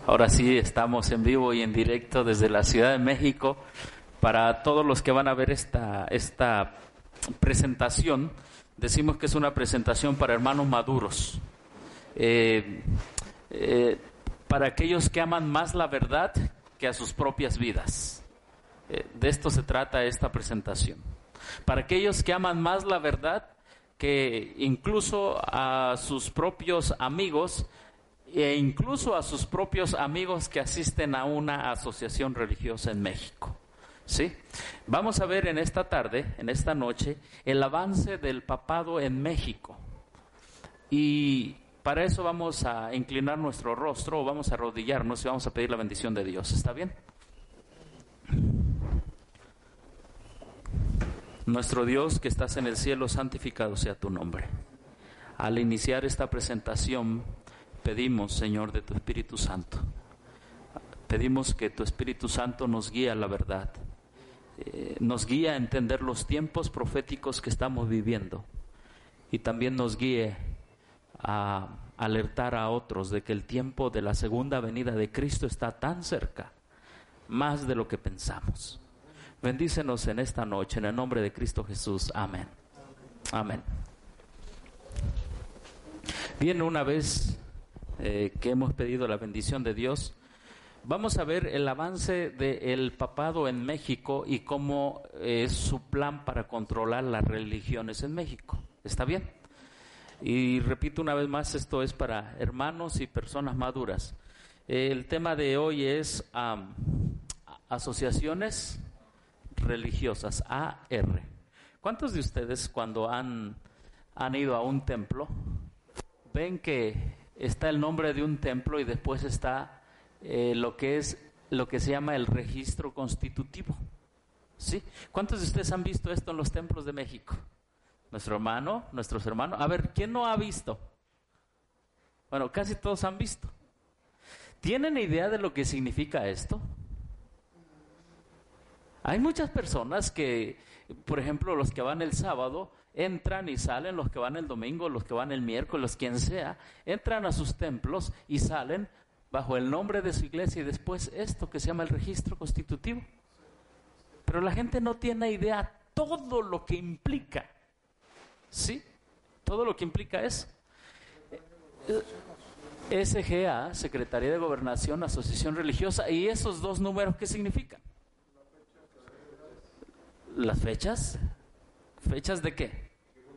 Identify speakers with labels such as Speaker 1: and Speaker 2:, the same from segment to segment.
Speaker 1: Ahora sí, estamos en vivo y en directo desde la Ciudad de México. Para todos los que van a ver esta presentación, decimos que es una presentación para hermanos maduros. Para aquellos que aman más la verdad que a sus propias vidas. De esto se trata esta presentación. Para aquellos que aman más la verdad que incluso a sus propios amigos e incluso a sus propios amigos que asisten a una asociación religiosa en México. ¿Sí? Vamos a ver en esta tarde, en esta noche, el avance del papado en México. Y para eso vamos a inclinar nuestro rostro, o vamos a arrodillarnos y vamos a pedir la bendición de Dios. ¿Está bien? Nuestro Dios que estás en el cielo, santificado sea tu nombre. Al iniciar esta presentación, pedimos, Señor, de tu Espíritu Santo. Pedimos que tu Espíritu Santo nos guíe a la verdad. Nos guíe a entender los tiempos proféticos que estamos viviendo. Y también nos guíe a alertar a otros de que el tiempo de la segunda venida de Cristo está tan cerca, más de lo que pensamos. Bendícenos en esta noche, en el nombre de Cristo Jesús. Amén. Amén. Bien, una vez que hemos pedido la bendición de Dios, vamos a ver el avance del papado en México y cómo es su plan para controlar las religiones en México. ¿Está bien? Y repito una vez más, esto es para hermanos y personas maduras. El tema de hoy es asociaciones religiosas, AR. ¿Cuántos de ustedes cuando han ido a un templo ven que está el nombre de un templo y después está lo que se llama el registro constitutivo? ¿Sí? ¿Cuántos de ustedes han visto esto en los templos de México? Nuestros hermanos. A ver, ¿quién no ha visto? Bueno, casi todos han visto. ¿Tienen idea de lo que significa esto? Hay muchas personas que, por ejemplo, los que van el sábado, entran y salen, los que van el domingo, los que van el miércoles, quien sea, entran a sus templos y salen bajo el nombre de su iglesia y después esto que se llama el registro constitutivo. Pero la gente no tiene idea todo lo que implica. ¿Sí? Todo lo que implica eso. SGA, Secretaría de Gobernación, Asociación Religiosa, y esos dos números, ¿qué significan? ¿Las fechas? ¿Fechas de qué?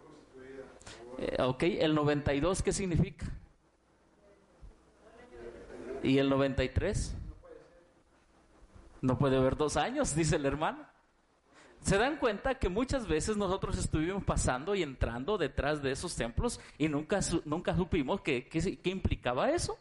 Speaker 1: Ok, el 92, ¿qué significa? ¿Y el 93? No puede haber 2 años, dice el hermano. ¿Se dan cuenta que muchas veces nosotros estuvimos pasando y entrando detrás de esos templos y nunca supimos qué implicaba eso?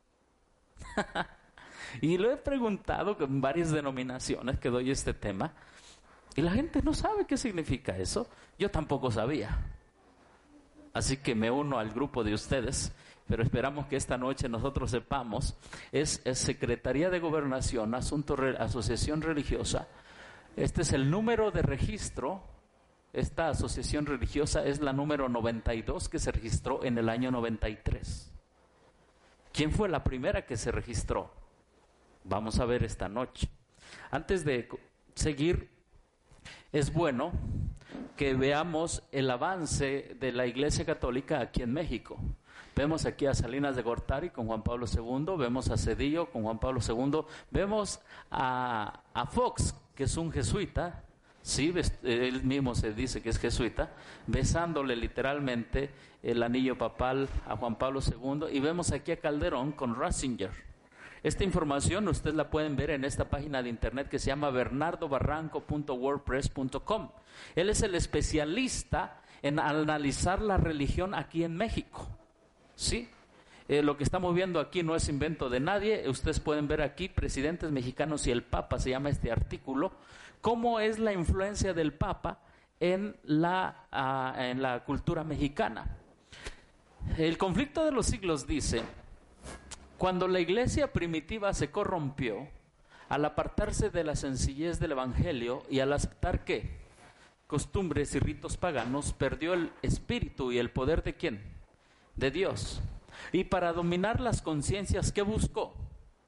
Speaker 1: Y lo he preguntado con varias denominaciones que doy este tema y la gente no sabe qué significa eso. Yo tampoco sabía. Así que me uno al grupo de ustedes, pero esperamos que esta noche nosotros sepamos. Es Secretaría de Gobernación, Asociación Religiosa. Este es el número de registro. Esta asociación religiosa es la número 92 que se registró en el año 93. ¿Quién fue la primera que se registró? Vamos a ver esta noche. Antes de seguir, es bueno que veamos el avance de la Iglesia Católica aquí en México. Vemos aquí a Salinas de Gortari con Juan Pablo II, vemos a Cedillo con Juan Pablo II, vemos a Fox, que es un jesuita, sí, él mismo se dice que es jesuita, besándole literalmente el anillo papal a Juan Pablo II, y vemos aquí a Calderón con Ratzinger. Esta información ustedes la pueden ver en esta página de internet que se llama bernardobarranco.wordpress.com. Él es el especialista en analizar la religión aquí en México. ¿Sí? Lo que estamos viendo aquí no es invento de nadie. Ustedes pueden ver aquí presidentes mexicanos y el Papa, se llama este artículo, cómo es la influencia del Papa en la cultura mexicana. El conflicto de los siglos dice: cuando la iglesia primitiva se corrompió, al apartarse de la sencillez del evangelio y al aceptar que costumbres y ritos paganos, perdió el espíritu y el poder ¿de quién? De Dios. Y para dominar las conciencias, ¿qué buscó?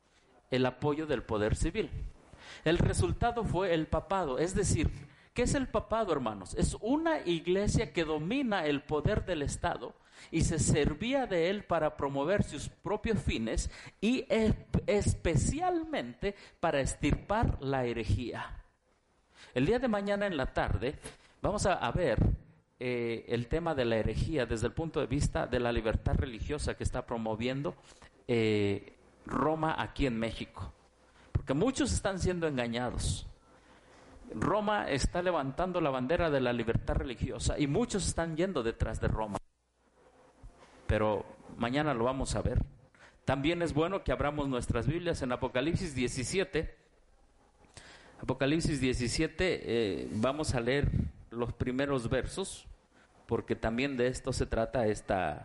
Speaker 1: el apoyo del poder civil. El resultado fue el papado, es decir, ¿qué es el papado, hermanos? Es una iglesia que domina el poder del Estado y se servía de él para promover sus propios fines y especialmente para extirpar la herejía. El día de mañana en la tarde vamos a ver el tema de la herejía desde el punto de vista de la libertad religiosa que está promoviendo Roma aquí en México. Porque muchos están siendo engañados. Roma está levantando la bandera de la libertad religiosa y muchos están yendo detrás de Roma. Pero mañana lo vamos a ver. También es bueno que abramos nuestras Biblias en Apocalipsis 17. Apocalipsis 17, vamos a leer los primeros versos, porque también de esto se trata esta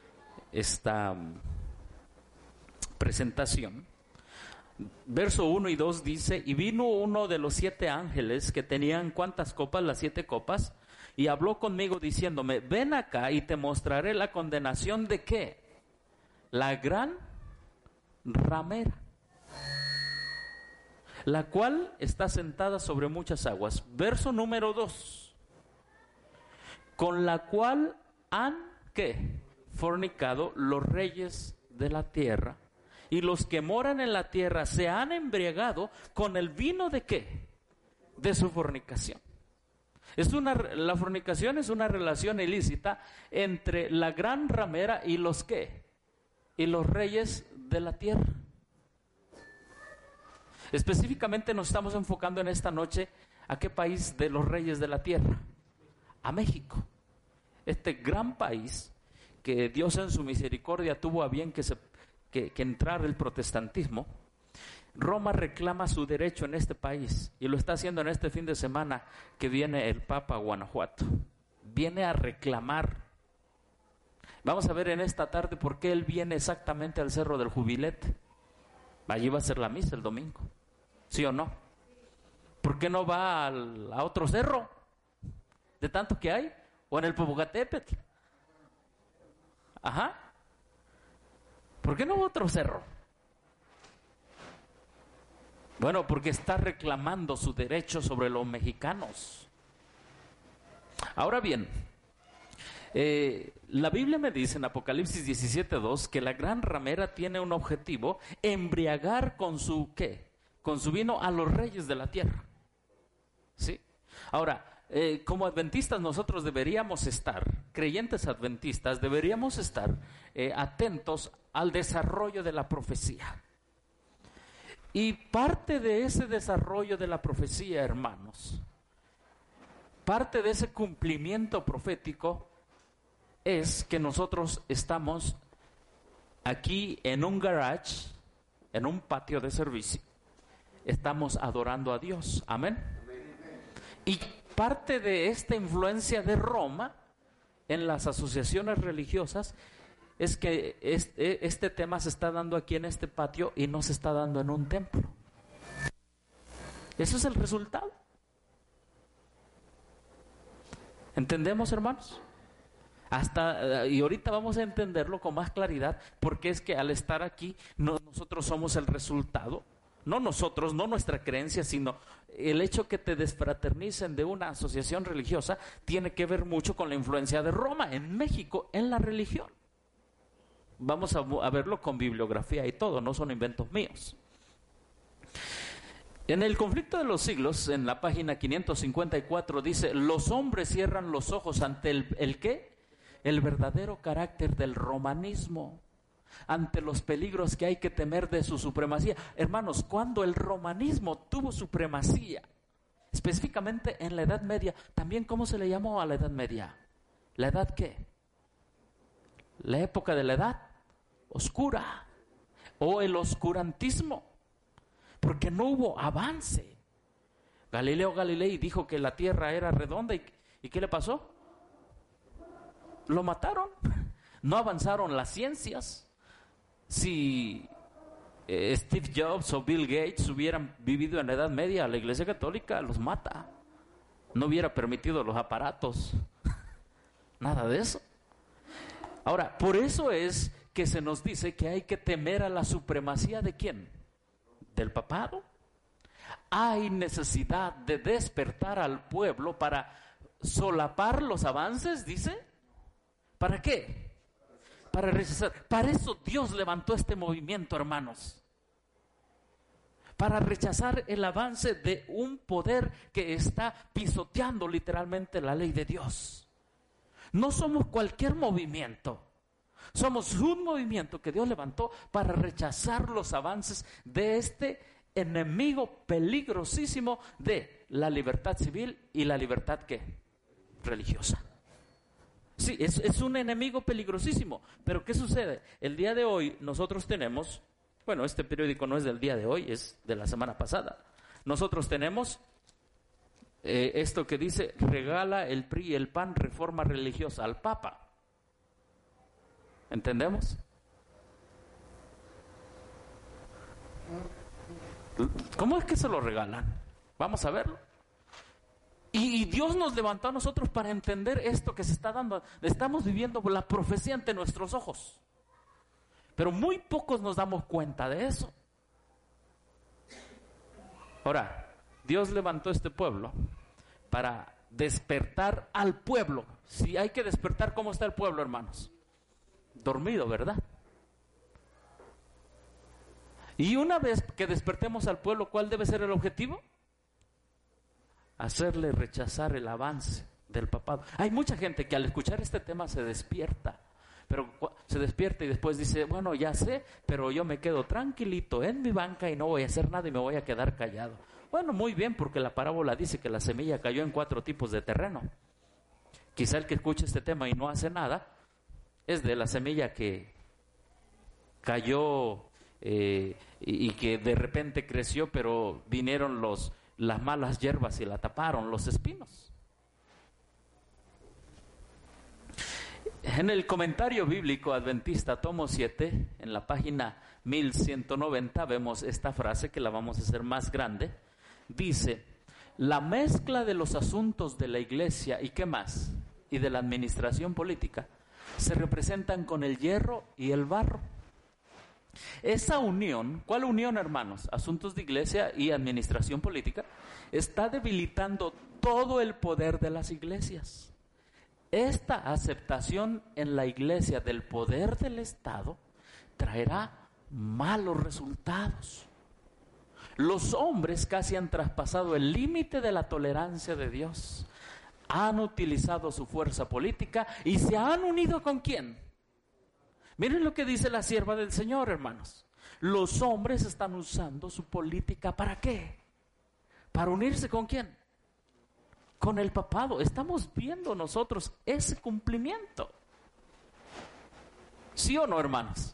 Speaker 1: presentación. Verso 1 y 2 dice: y vino uno de los 7 ángeles que tenían ¿cuántas copas? Las 7 copas. Y habló conmigo diciéndome: ven acá y te mostraré la condenación de ¿qué? La gran ramera, la cual está sentada sobre muchas aguas. Verso número 2. Con la cual han ¿qué? Fornicado los reyes de la tierra. Y los que moran en la tierra se han embriagado con el vino de ¿qué? De su fornicación. La fornicación es una relación ilícita entre la gran ramera y los ¿qué? Y los reyes de la tierra. Específicamente nos estamos enfocando en esta noche ¿a qué país de los reyes de la tierra? A México. Este gran país que Dios en su misericordia tuvo a bien que entrara el protestantismo. Roma reclama su derecho en este país y lo está haciendo en este fin de semana que viene el Papa a Guanajuato. Viene a reclamar. Vamos a ver en esta tarde por qué él viene exactamente al Cerro del Jubilete. Allí va a ser la misa el domingo. ¿Sí o no? ¿Por qué no va a otro cerro? De tanto que hay. O en el Popocatépetl. Ajá. ¿Por qué no va a otro cerro? Bueno, porque está reclamando su derecho sobre los mexicanos. Ahora bien, la Biblia me dice en Apocalipsis 17:2 que la gran ramera tiene un objetivo: embriagar con su ¿qué? Con su vino a los reyes de la tierra. ¿Sí? Ahora, como adventistas nosotros deberíamos estar, creyentes adventistas, deberíamos estar atentos al desarrollo de la profecía. Y parte de ese desarrollo de la profecía, hermanos, parte de ese cumplimiento profético es que nosotros estamos aquí en un garage, en un patio de servicio, estamos adorando a Dios. Amén. Y parte de esta influencia de Roma en las asociaciones religiosas es que este tema se está dando aquí en este patio y no se está dando en un templo. Eso es el resultado. ¿Entendemos, hermanos? Y ahorita vamos a entenderlo con más claridad, porque es que al estar aquí nosotros somos el resultado. No nosotros, no nuestra creencia, sino el hecho que te desfraternicen de una asociación religiosa tiene que ver mucho con la influencia de Roma en México en la religión. Vamos a verlo con bibliografía y todo, no son inventos míos. En el conflicto de los siglos, en la página 554 dice: los hombres cierran los ojos ante el ¿qué? El verdadero carácter del romanismo, ante los peligros que hay que temer de su supremacía. Hermanos, cuando el romanismo tuvo supremacía, específicamente en la Edad Media, también ¿cómo se le llamó a la Edad Media? ¿La Edad qué? La época de la Edad Oscura o el oscurantismo, porque no hubo avance. Galileo Galilei dijo que la tierra era redonda ¿y qué le pasó? Lo mataron. No avanzaron las ciencias. Si Steve Jobs o Bill Gates hubieran vivido en la Edad Media, la Iglesia Católica los mata. No hubiera permitido los aparatos. Nada de eso. Ahora, por eso es que se nos dice que hay que temer a la supremacía ¿de quién? del papado. Hay necesidad de despertar al pueblo para solapar los avances, dice. ¿Para qué? Para rechazar. Para eso Dios levantó este movimiento, hermanos. Para rechazar el avance de un poder que está pisoteando literalmente la ley de Dios. No somos cualquier movimiento. Somos un movimiento que Dios levantó para rechazar los avances de este enemigo peligrosísimo de la libertad civil y la libertad ¿qué? Religiosa. Sí, es un enemigo peligrosísimo. Pero ¿qué sucede? El día de hoy nosotros tenemos, bueno, este periódico no es del día de hoy, es de la semana pasada. Nosotros tenemos esto que dice: regala el PRI y el PAN reforma religiosa al Papa. ¿Entendemos? ¿Cómo es que se lo regalan? Vamos a verlo. Y Dios nos levantó a nosotros para entender esto que se está dando. Estamos viviendo la profecía ante nuestros ojos. Pero muy pocos nos damos cuenta de eso. Ahora, Dios levantó este pueblo para despertar al pueblo. Si hay que despertar, ¿cómo está el pueblo, hermanos? Dormido, ¿verdad? Y una vez que despertemos al pueblo, ¿cuál debe ser el objetivo? Hacerle rechazar el avance del papado. Hay mucha gente que al escuchar este tema se despierta, pero se despierta y después dice: bueno, ya sé, pero yo me quedo tranquilito en mi banca y no voy a hacer nada y me voy a quedar callado. Bueno, muy bien, porque la parábola dice que la semilla cayó en 4 tipos de terreno. Quizá el que escuche este tema y no hace nada es de la semilla que cayó y que de repente creció, pero vinieron las malas hierbas y la taparon, los espinos. En el comentario bíblico adventista, tomo 7, en la página 1190, vemos esta frase que la vamos a hacer más grande. Dice: la mezcla de los asuntos de la iglesia y ¿qué más? Y de la administración política se representan con el hierro y el barro. Esa unión, ¿cuál unión, hermanos? Asuntos de iglesia y administración política, está debilitando todo el poder de las iglesias. Esta aceptación en la iglesia del poder del Estado traerá malos resultados. Los hombres casi han traspasado el límite de la tolerancia de Dios. Han utilizado su fuerza política y se han unido ¿con quién? Miren lo que dice la sierva del Señor, hermanos. Los hombres están usando su política ¿para qué? ¿Para unirse con quién? Con el papado. Estamos viendo nosotros ese cumplimiento. ¿Sí o no, hermanos?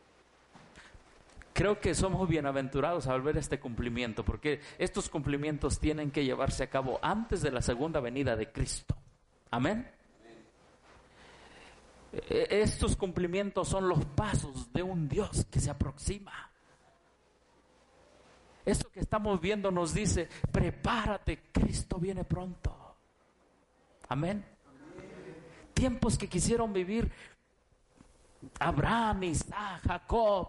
Speaker 1: Creo que somos bienaventurados al ver este cumplimiento, porque estos cumplimientos tienen que llevarse a cabo antes de la segunda venida de Cristo. Amén. Estos cumplimientos son los pasos de un Dios que se aproxima. Esto que estamos viendo nos dice: prepárate, Cristo viene pronto. Amén. Tiempos que quisieron vivir Abraham, Isaac, Jacob,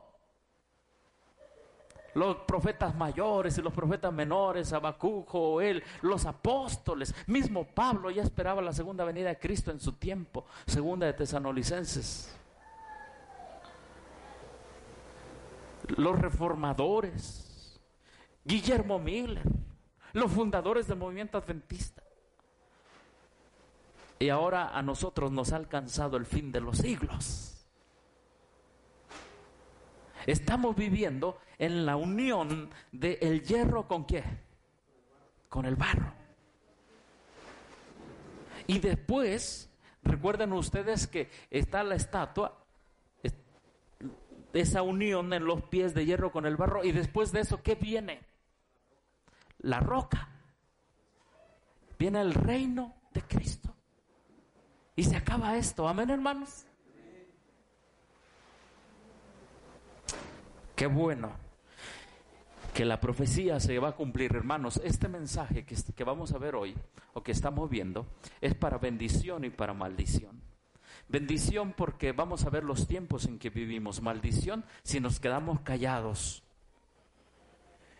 Speaker 1: los profetas mayores y los profetas menores, Habacuc, Joel, los apóstoles, mismo Pablo ya esperaba la segunda venida de Cristo en su tiempo. Segunda de Tesalonicenses. Los reformadores, Guillermo Miller, los fundadores del movimiento adventista. Y ahora a nosotros nos ha alcanzado el fin de los siglos. Estamos viviendo en la unión del hierro ¿con qué? Con el barro. Y después, recuerden ustedes que está la estatua, esa unión en los pies de hierro con el barro, y después de eso, ¿qué viene? La roca. Viene el reino de Cristo. Y se acaba esto. Amén, hermanos. Qué bueno que la profecía se va a cumplir, hermanos. Este mensaje que vamos a ver hoy, o que estamos viendo, es para bendición y para maldición. Bendición porque vamos a ver los tiempos en que vivimos. Maldición si nos quedamos callados.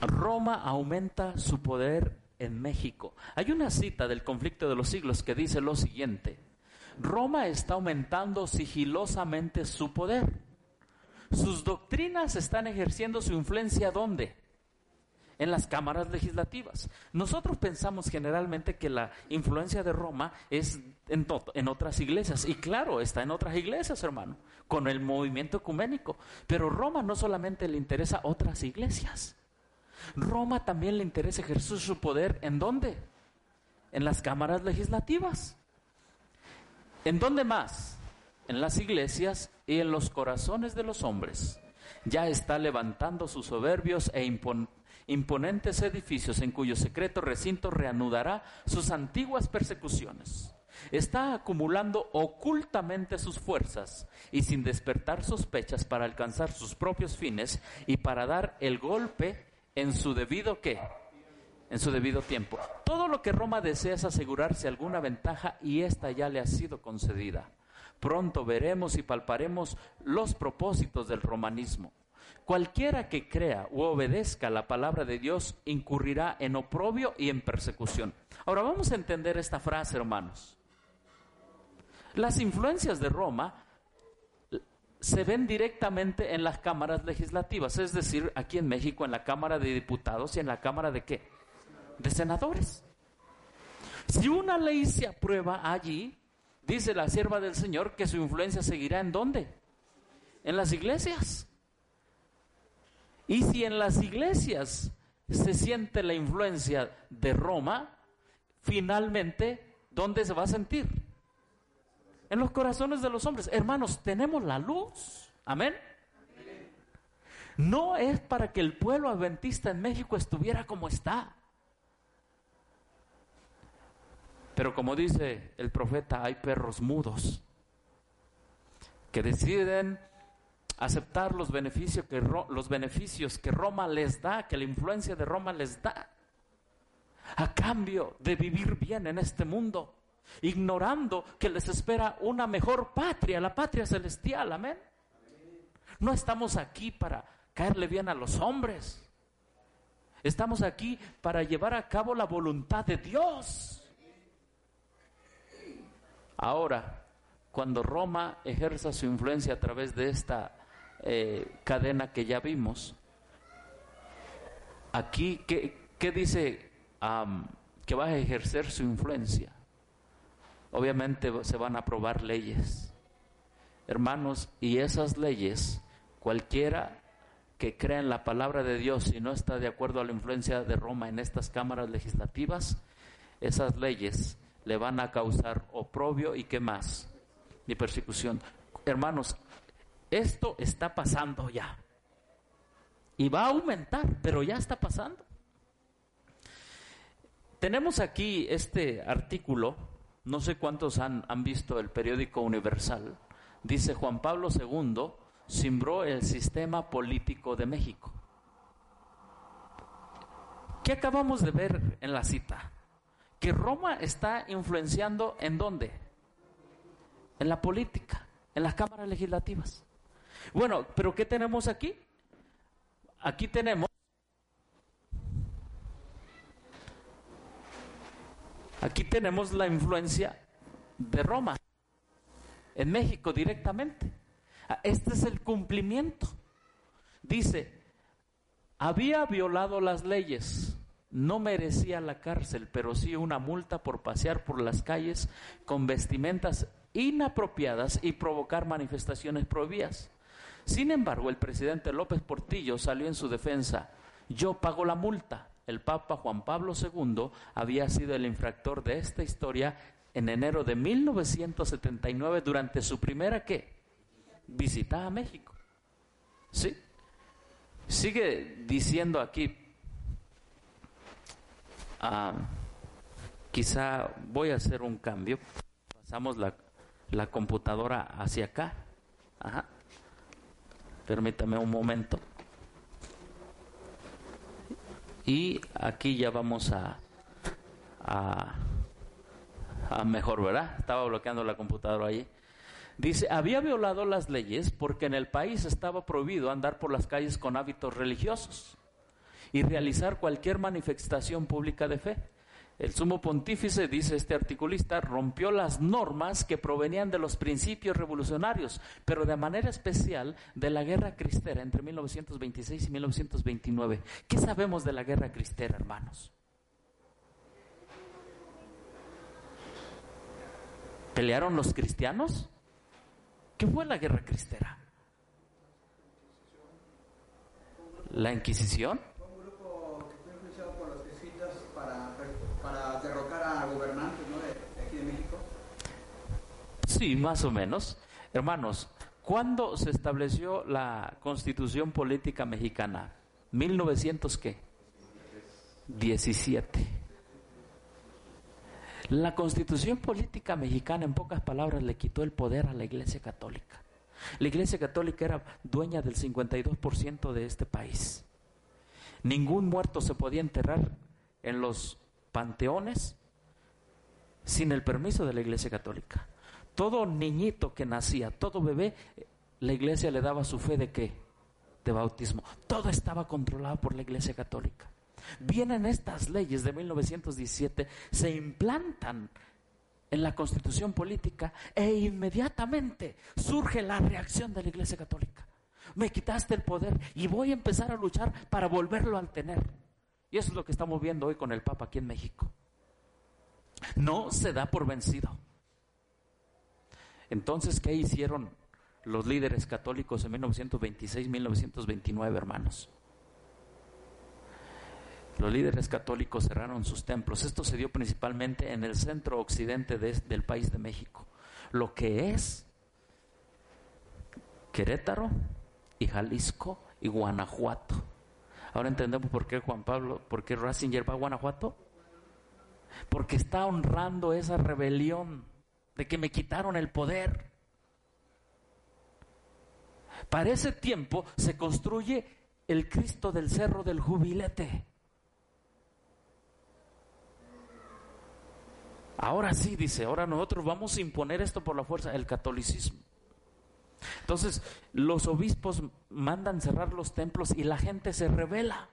Speaker 1: Roma aumenta su poder en México. Hay una cita del Conflicto de los Siglos que dice lo siguiente: Roma está aumentando sigilosamente su poder. Sus doctrinas están ejerciendo su influencia, ¿dónde? En las cámaras legislativas. Nosotros pensamos generalmente que la influencia de Roma es en otras iglesias. Y claro, está en otras iglesias, hermano, con el movimiento ecuménico. Pero Roma no solamente le interesa a otras iglesias. Roma también le interesa ejercer su poder, ¿en dónde? En las cámaras legislativas. ¿En dónde más? En las iglesias y en los corazones de los hombres. Ya está levantando sus soberbios e imponentes edificios, en cuyo secreto recinto reanudará sus antiguas persecuciones. Está acumulando ocultamente sus fuerzas y sin despertar sospechas para alcanzar sus propios fines y para dar el golpe en su debido ¿qué? En su debido tiempo. Todo lo que Roma desea es asegurarse alguna ventaja, y esta ya le ha sido concedida. Pronto veremos y palparemos los propósitos del romanismo. Cualquiera que crea u obedezca la palabra de Dios incurrirá en oprobio y en persecución. Ahora vamos a entender esta frase, hermanos. Las influencias de Roma se ven directamente en las cámaras legislativas, es decir, aquí en México, en la Cámara de Diputados y en la Cámara de ¿qué? De senadores. Si una ley se aprueba allí, dice la sierva del Señor que su influencia seguirá ¿en dónde? En las iglesias. Y si en las iglesias se siente la influencia de Roma, finalmente, ¿dónde se va a sentir? En los corazones de los hombres. Hermanos, tenemos la luz. Amén. No es para que el pueblo adventista en México estuviera como está. Pero como dice el profeta, hay perros mudos que deciden aceptar los beneficios que Roma les da, que la influencia de Roma les da, a cambio de vivir bien en este mundo, ignorando que les espera una mejor patria, la patria celestial. Amén. No estamos aquí para caerle bien a los hombres. Estamos aquí para llevar a cabo la voluntad de Dios. Ahora, cuando Roma ejerza su influencia a través de esta cadena que ya vimos, aquí, ¿qué dice que va a ejercer su influencia? Obviamente se van a aprobar leyes, hermanos, y esas leyes, cualquiera que crea en la palabra de Dios y no está de acuerdo a la influencia de Roma en estas cámaras legislativas, esas leyes le van a causar oprobio y ¿qué más? Y persecución. Hermanos, esto está pasando ya. Y va a aumentar, pero ya está pasando. Tenemos aquí este artículo, no sé cuántos han visto el periódico Universal. Dice: Juan Pablo II cimbró el sistema político de México. ¿Qué acabamos de ver en la cita? Que Roma está influenciando ¿en dónde? En la política, en las cámaras legislativas. Bueno, pero ¿qué tenemos aquí? Aquí tenemos la influencia de Roma en México directamente. Este es el cumplimiento. Dice: había violado las leyes, no merecía la cárcel, pero sí una multa por pasear por las calles con vestimentas inapropiadas y provocar manifestaciones prohibidas. Sin embargo, el presidente López Portillo salió en su defensa: yo pago la multa. El Papa Juan Pablo II había sido el infractor de esta historia en enero de 1979 durante su primera ¿qué? Visita a México. ¿Sí? Sigue diciendo aquí, quizá voy a hacer un cambio. Pasamos la computadora hacia acá. Ajá. Permítame un momento. Y aquí ya vamos a mejor, ¿verdad? Estaba bloqueando la computadora ahí. Dice: había violado las leyes porque en el país estaba prohibido andar por las calles con hábitos religiosos. y realizar cualquier manifestación pública de fe. El sumo pontífice, dice este articulista, rompió las normas que provenían de los principios revolucionarios, pero de manera especial de la Guerra Cristera entre 1926 y 1929. ¿Qué sabemos de la Guerra Cristera, hermanos? ¿Pelearon los cristianos? ¿Qué fue la Guerra Cristera? ¿La Inquisición?
Speaker 2: Fue un grupo que fue influenciado por los jesuitas para derrocar a gobernantes, ¿no?, de aquí de México.
Speaker 1: Sí, más o menos. Hermanos, ¿cuándo se estableció la Constitución Política Mexicana? ¿1900 qué? 17. La Constitución Política Mexicana, en pocas palabras, le quitó el poder a la Iglesia Católica. La Iglesia Católica era dueña del 52% de este país. Ningún muerto se podía enterrar en los panteones sin el permiso de la Iglesia Católica. Todo niñito que nacía, todo bebé, la Iglesia le daba su fe de ¿qué? De bautismo. Todo estaba controlado por la Iglesia Católica. Vienen estas leyes de 1917, se implantan en la Constitución Política e inmediatamente surge la reacción de la Iglesia Católica. Me quitaste el poder y voy a empezar a luchar para volverlo a tener. Y eso es lo que estamos viendo hoy con el Papa aquí en México. No se da por vencido. Entonces, ¿qué hicieron los líderes católicos en 1926-1929, hermanos? Los líderes católicos cerraron sus templos. Esto se dio principalmente en el centro occidente del país de México, lo que es Querétaro y Jalisco y Guanajuato. Ahora entendemos por qué por qué Ratzinger va a Guanajuato. Porque está honrando esa rebelión de que me quitaron el poder. Para ese tiempo se construye el Cristo del Cerro del Jubilete. Ahora sí, dice, ahora nosotros vamos a imponer esto por la fuerza, el catolicismo. Entonces, los obispos mandan cerrar los templos y la gente se rebela.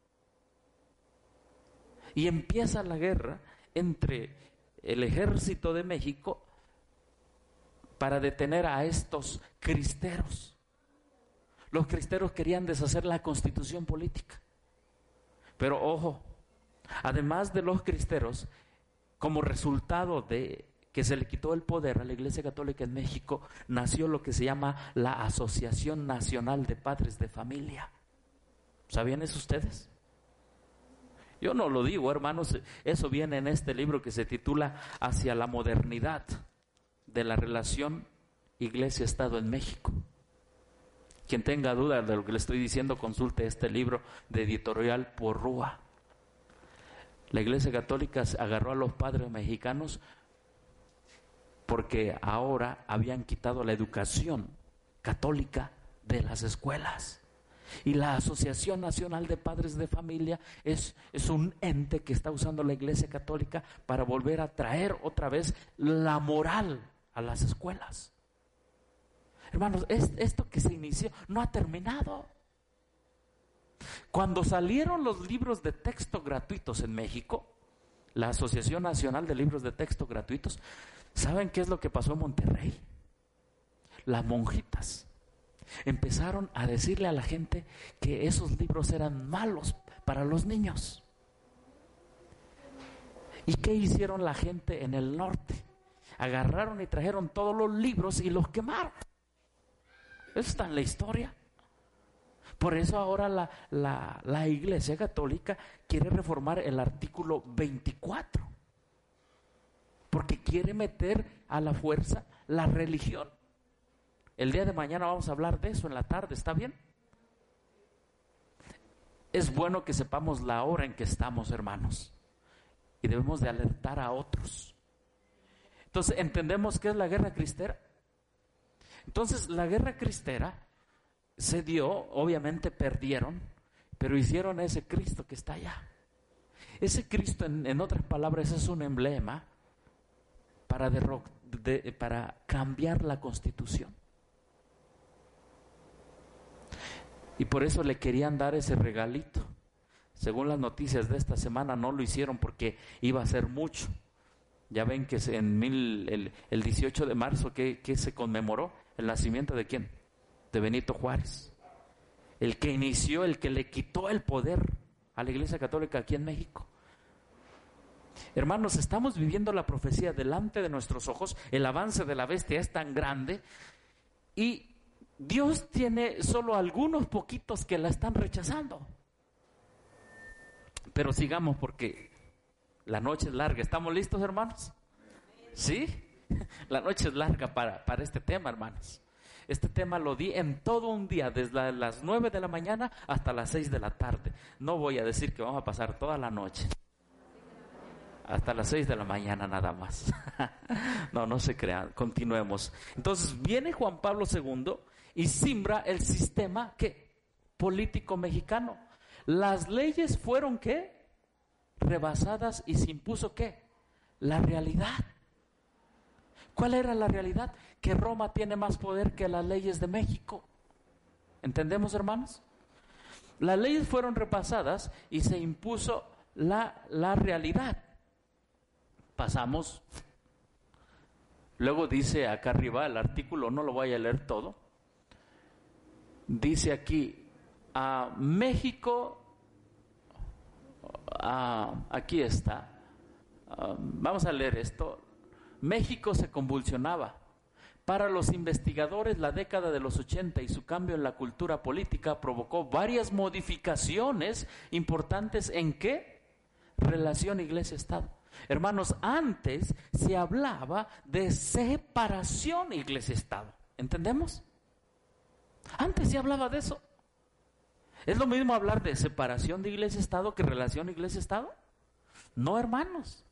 Speaker 1: Y empieza la guerra entre el ejército de México para detener a estos cristeros. Los cristeros querían deshacer la constitución política. Pero ojo, además de los cristeros, como resultado de que se le quitó el poder a la Iglesia Católica en México, nació lo que se llama la Asociación Nacional de Padres de Familia. ¿Sabían eso ustedes? Yo no lo digo, hermanos, eso viene en este libro que se titula Hacia la modernidad de la relación Iglesia-Estado en México. Quien tenga duda de lo que le estoy diciendo, consulte este libro de Editorial Porrúa. La Iglesia Católica agarró a los padres mexicanos porque ahora habían quitado la educación católica de las escuelas. Y la Asociación Nacional de Padres de Familia es un ente que está usando la Iglesia Católica para volver a traer otra vez la moral a las escuelas. Hermanos, esto que se inició no ha terminado. Cuando salieron los libros de texto gratuitos en México, la Asociación Nacional de Libros de Texto Gratuitos, ¿saben qué es lo que pasó en Monterrey? Las monjitas empezaron a decirle a la gente que esos libros eran malos para los niños. ¿Y qué hicieron la gente en el norte? Agarraron y trajeron todos los libros y los quemaron. Eso está en la historia. Por eso ahora la Iglesia Católica quiere reformar el artículo 24, porque quiere meter a la fuerza la religión. El día de mañana vamos a hablar de eso en la tarde, ¿está bien? Es bueno que sepamos la hora en que estamos, hermanos, y debemos de alertar a otros. Entonces, ¿entendemos qué es la guerra cristera? Entonces, la guerra cristera se dio, obviamente perdieron, pero hicieron ese Cristo que está allá. Ese Cristo, en otras palabras, es un emblema para cambiar la Constitución. Y por eso le querían dar ese regalito. Según las noticias de esta semana, no lo hicieron porque iba a ser mucho. Ya ven que el 18 de marzo, ¿qué se conmemoró? ¿El nacimiento de quién? De Benito Juárez. El que inició, el que le quitó el poder a la Iglesia Católica aquí en México. Hermanos, estamos viviendo la profecía delante de nuestros ojos. El avance de la bestia es tan grande y Dios tiene solo algunos poquitos que la están rechazando. Pero sigamos porque la noche es larga. ¿Estamos listos, hermanos? ¿Sí? La noche es larga para este tema, hermanos. Este tema lo di en todo un día, desde las 9 de la mañana hasta las 6 de la tarde. No voy a decir que vamos a pasar toda la noche. Hasta las 6 de la mañana nada más. No se crean, continuemos. Entonces viene Juan Pablo II y simbra el sistema, ¿qué? Político mexicano. Las leyes fueron, ¿qué? Rebasadas y se impuso, ¿qué? La realidad. ¿Cuál era la realidad? Que Roma tiene más poder que las leyes de México. ¿Entendemos, hermanos? Las leyes fueron rebasadas y se impuso la realidad. Pasamos. Luego dice acá arriba el artículo, no lo voy a leer todo. Dice aquí, México, aquí está. Vamos a leer esto. México se convulsionaba. Para los investigadores, la década de los 80 y su cambio en la cultura política provocó varias modificaciones importantes. ¿En qué? Relación Iglesia-Estado. Hermanos, antes se hablaba de separación Iglesia-Estado. ¿Entendemos? Antes se hablaba de eso. ¿Es lo mismo hablar de separación de Iglesia-Estado que relación Iglesia-Estado? No, hermanos.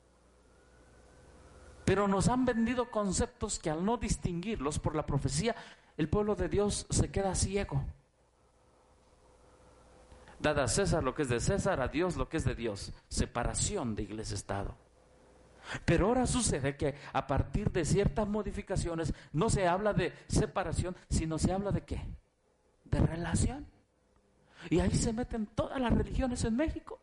Speaker 1: Pero nos han vendido conceptos que al no distinguirlos por la profecía, el pueblo de Dios se queda ciego. Dad a César lo que es de César, a Dios lo que es de Dios. Separación de Iglesia-Estado. Pero ahora sucede que a partir de ciertas modificaciones no se habla de separación, sino se habla de ¿qué? De relación. Y ahí se meten todas las religiones en México.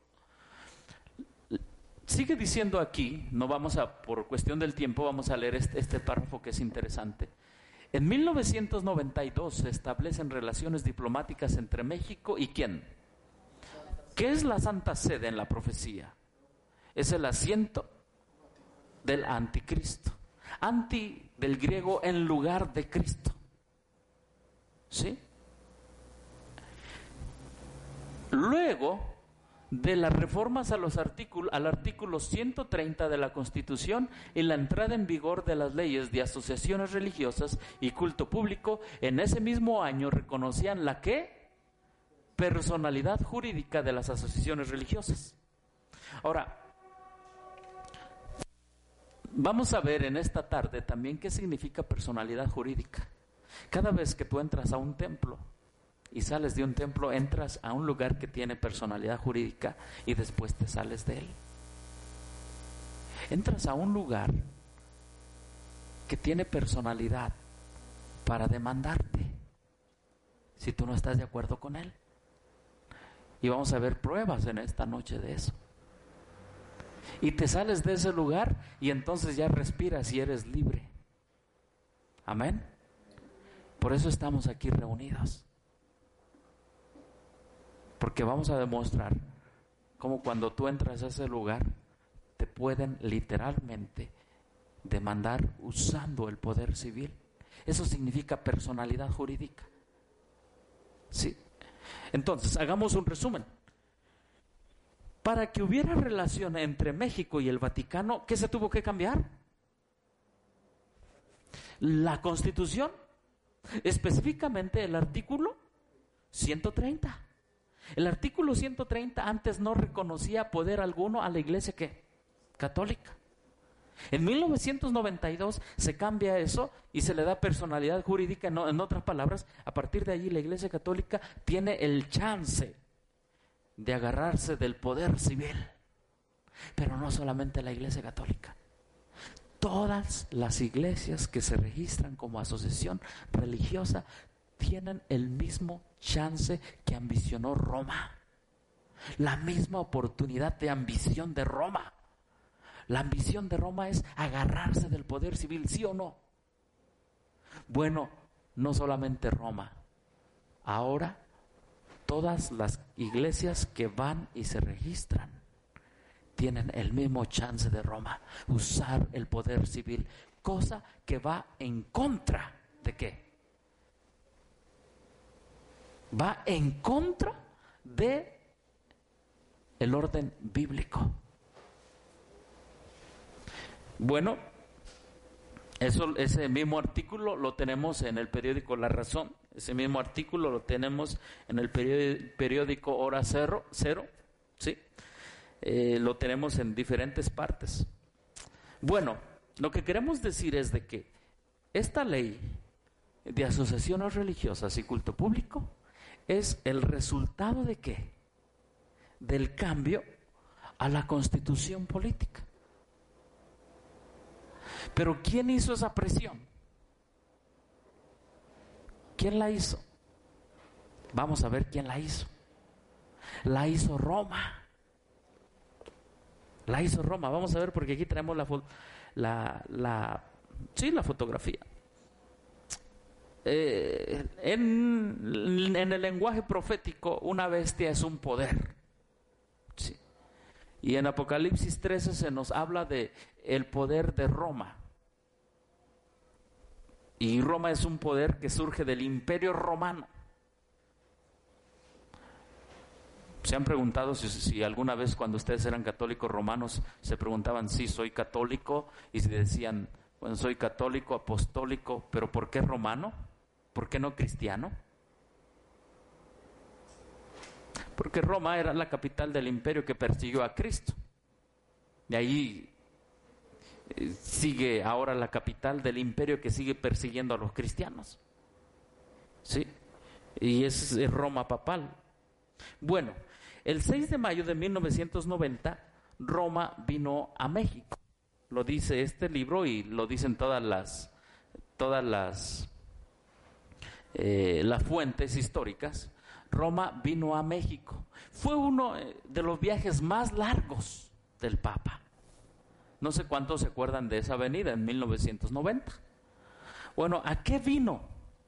Speaker 1: Sigue diciendo aquí, no vamos a, por cuestión del tiempo, vamos a leer este párrafo que es interesante. En 1992 se establecen relaciones diplomáticas entre México y ¿quién? ¿Qué es la Santa Sede en la profecía? Es el asiento del anticristo. Anti del griego en lugar de Cristo. ¿Sí? Luego de las reformas al artículo 130 de la Constitución y la entrada en vigor de las leyes de asociaciones religiosas y culto público, en ese mismo año reconocían la ¿qué? Personalidad jurídica de las asociaciones religiosas. Ahora, vamos a ver en esta tarde también qué significa personalidad jurídica. Cada vez que tú entras a un templo y sales de un templo, entras a un lugar que tiene personalidad jurídica y después te sales de él. Entras a un lugar que tiene personalidad para demandarte si tú no estás de acuerdo con él. Y vamos a ver pruebas en esta noche de eso. Y te sales de ese lugar y entonces ya respiras y eres libre. Amén. Por eso estamos aquí reunidos. Porque vamos a demostrar cómo cuando tú entras a ese lugar te pueden literalmente demandar usando el poder civil. Eso significa personalidad jurídica. Sí. Entonces, hagamos un resumen. Para que hubiera relación entre México y el Vaticano, ¿qué se tuvo que cambiar? La Constitución, específicamente el artículo 130. El artículo 130 antes no reconocía poder alguno a la Iglesia ¿qué? Católica. En 1992 se cambia eso y se le da personalidad jurídica. En otras palabras, a partir de allí la Iglesia Católica tiene el chance de agarrarse del poder civil. Pero no solamente la Iglesia Católica. Todas las iglesias que se registran como asociación religiosa tienen el mismo chance que ambicionó Roma. La misma oportunidad de ambición de Roma. La ambición de Roma es agarrarse del poder civil, ¿sí o no? Bueno, no solamente Roma. Ahora, todas las iglesias que van y se registran tienen el mismo chance de Roma, usar el poder civil, cosa que va en contra de ¿qué? Va en contra de el orden bíblico. Bueno, ese mismo artículo lo tenemos en el periódico La Razón. Ese mismo artículo lo tenemos en el periódico Hora Cero, ¿sí? Lo tenemos en diferentes partes. Bueno, lo que queremos decir es de que esta ley de asociaciones religiosas y culto público es el resultado de ¿qué? Del cambio a la constitución política. Pero ¿quién hizo esa presión? ¿Quién la hizo? Vamos a ver quién la hizo. La hizo Roma. La hizo Roma. Vamos a ver porque aquí tenemos la fotografía. En el lenguaje profético, una bestia es un poder. Sí. Y en Apocalipsis 13 se nos habla de el poder de Roma. Y Roma es un poder que surge del Imperio Romano. ¿Se han preguntado si alguna vez cuando ustedes eran católicos romanos se preguntaban si soy católico? Y si decían, bueno, soy católico, apostólico, pero ¿por qué romano? ¿Por qué no cristiano? Porque Roma era la capital del imperio que persiguió a Cristo. De ahí sigue ahora la capital del imperio que sigue persiguiendo a los cristianos. ¿Sí? Y es Roma papal. Bueno, el 6 de mayo de 1990, Roma vino a México. Lo dice este libro y lo dicen todas las fuentes históricas. Roma vino a México. Fue uno de los viajes más largos del Papa. No sé cuántos se acuerdan de esa venida en 1990. Bueno, ¿a qué vino?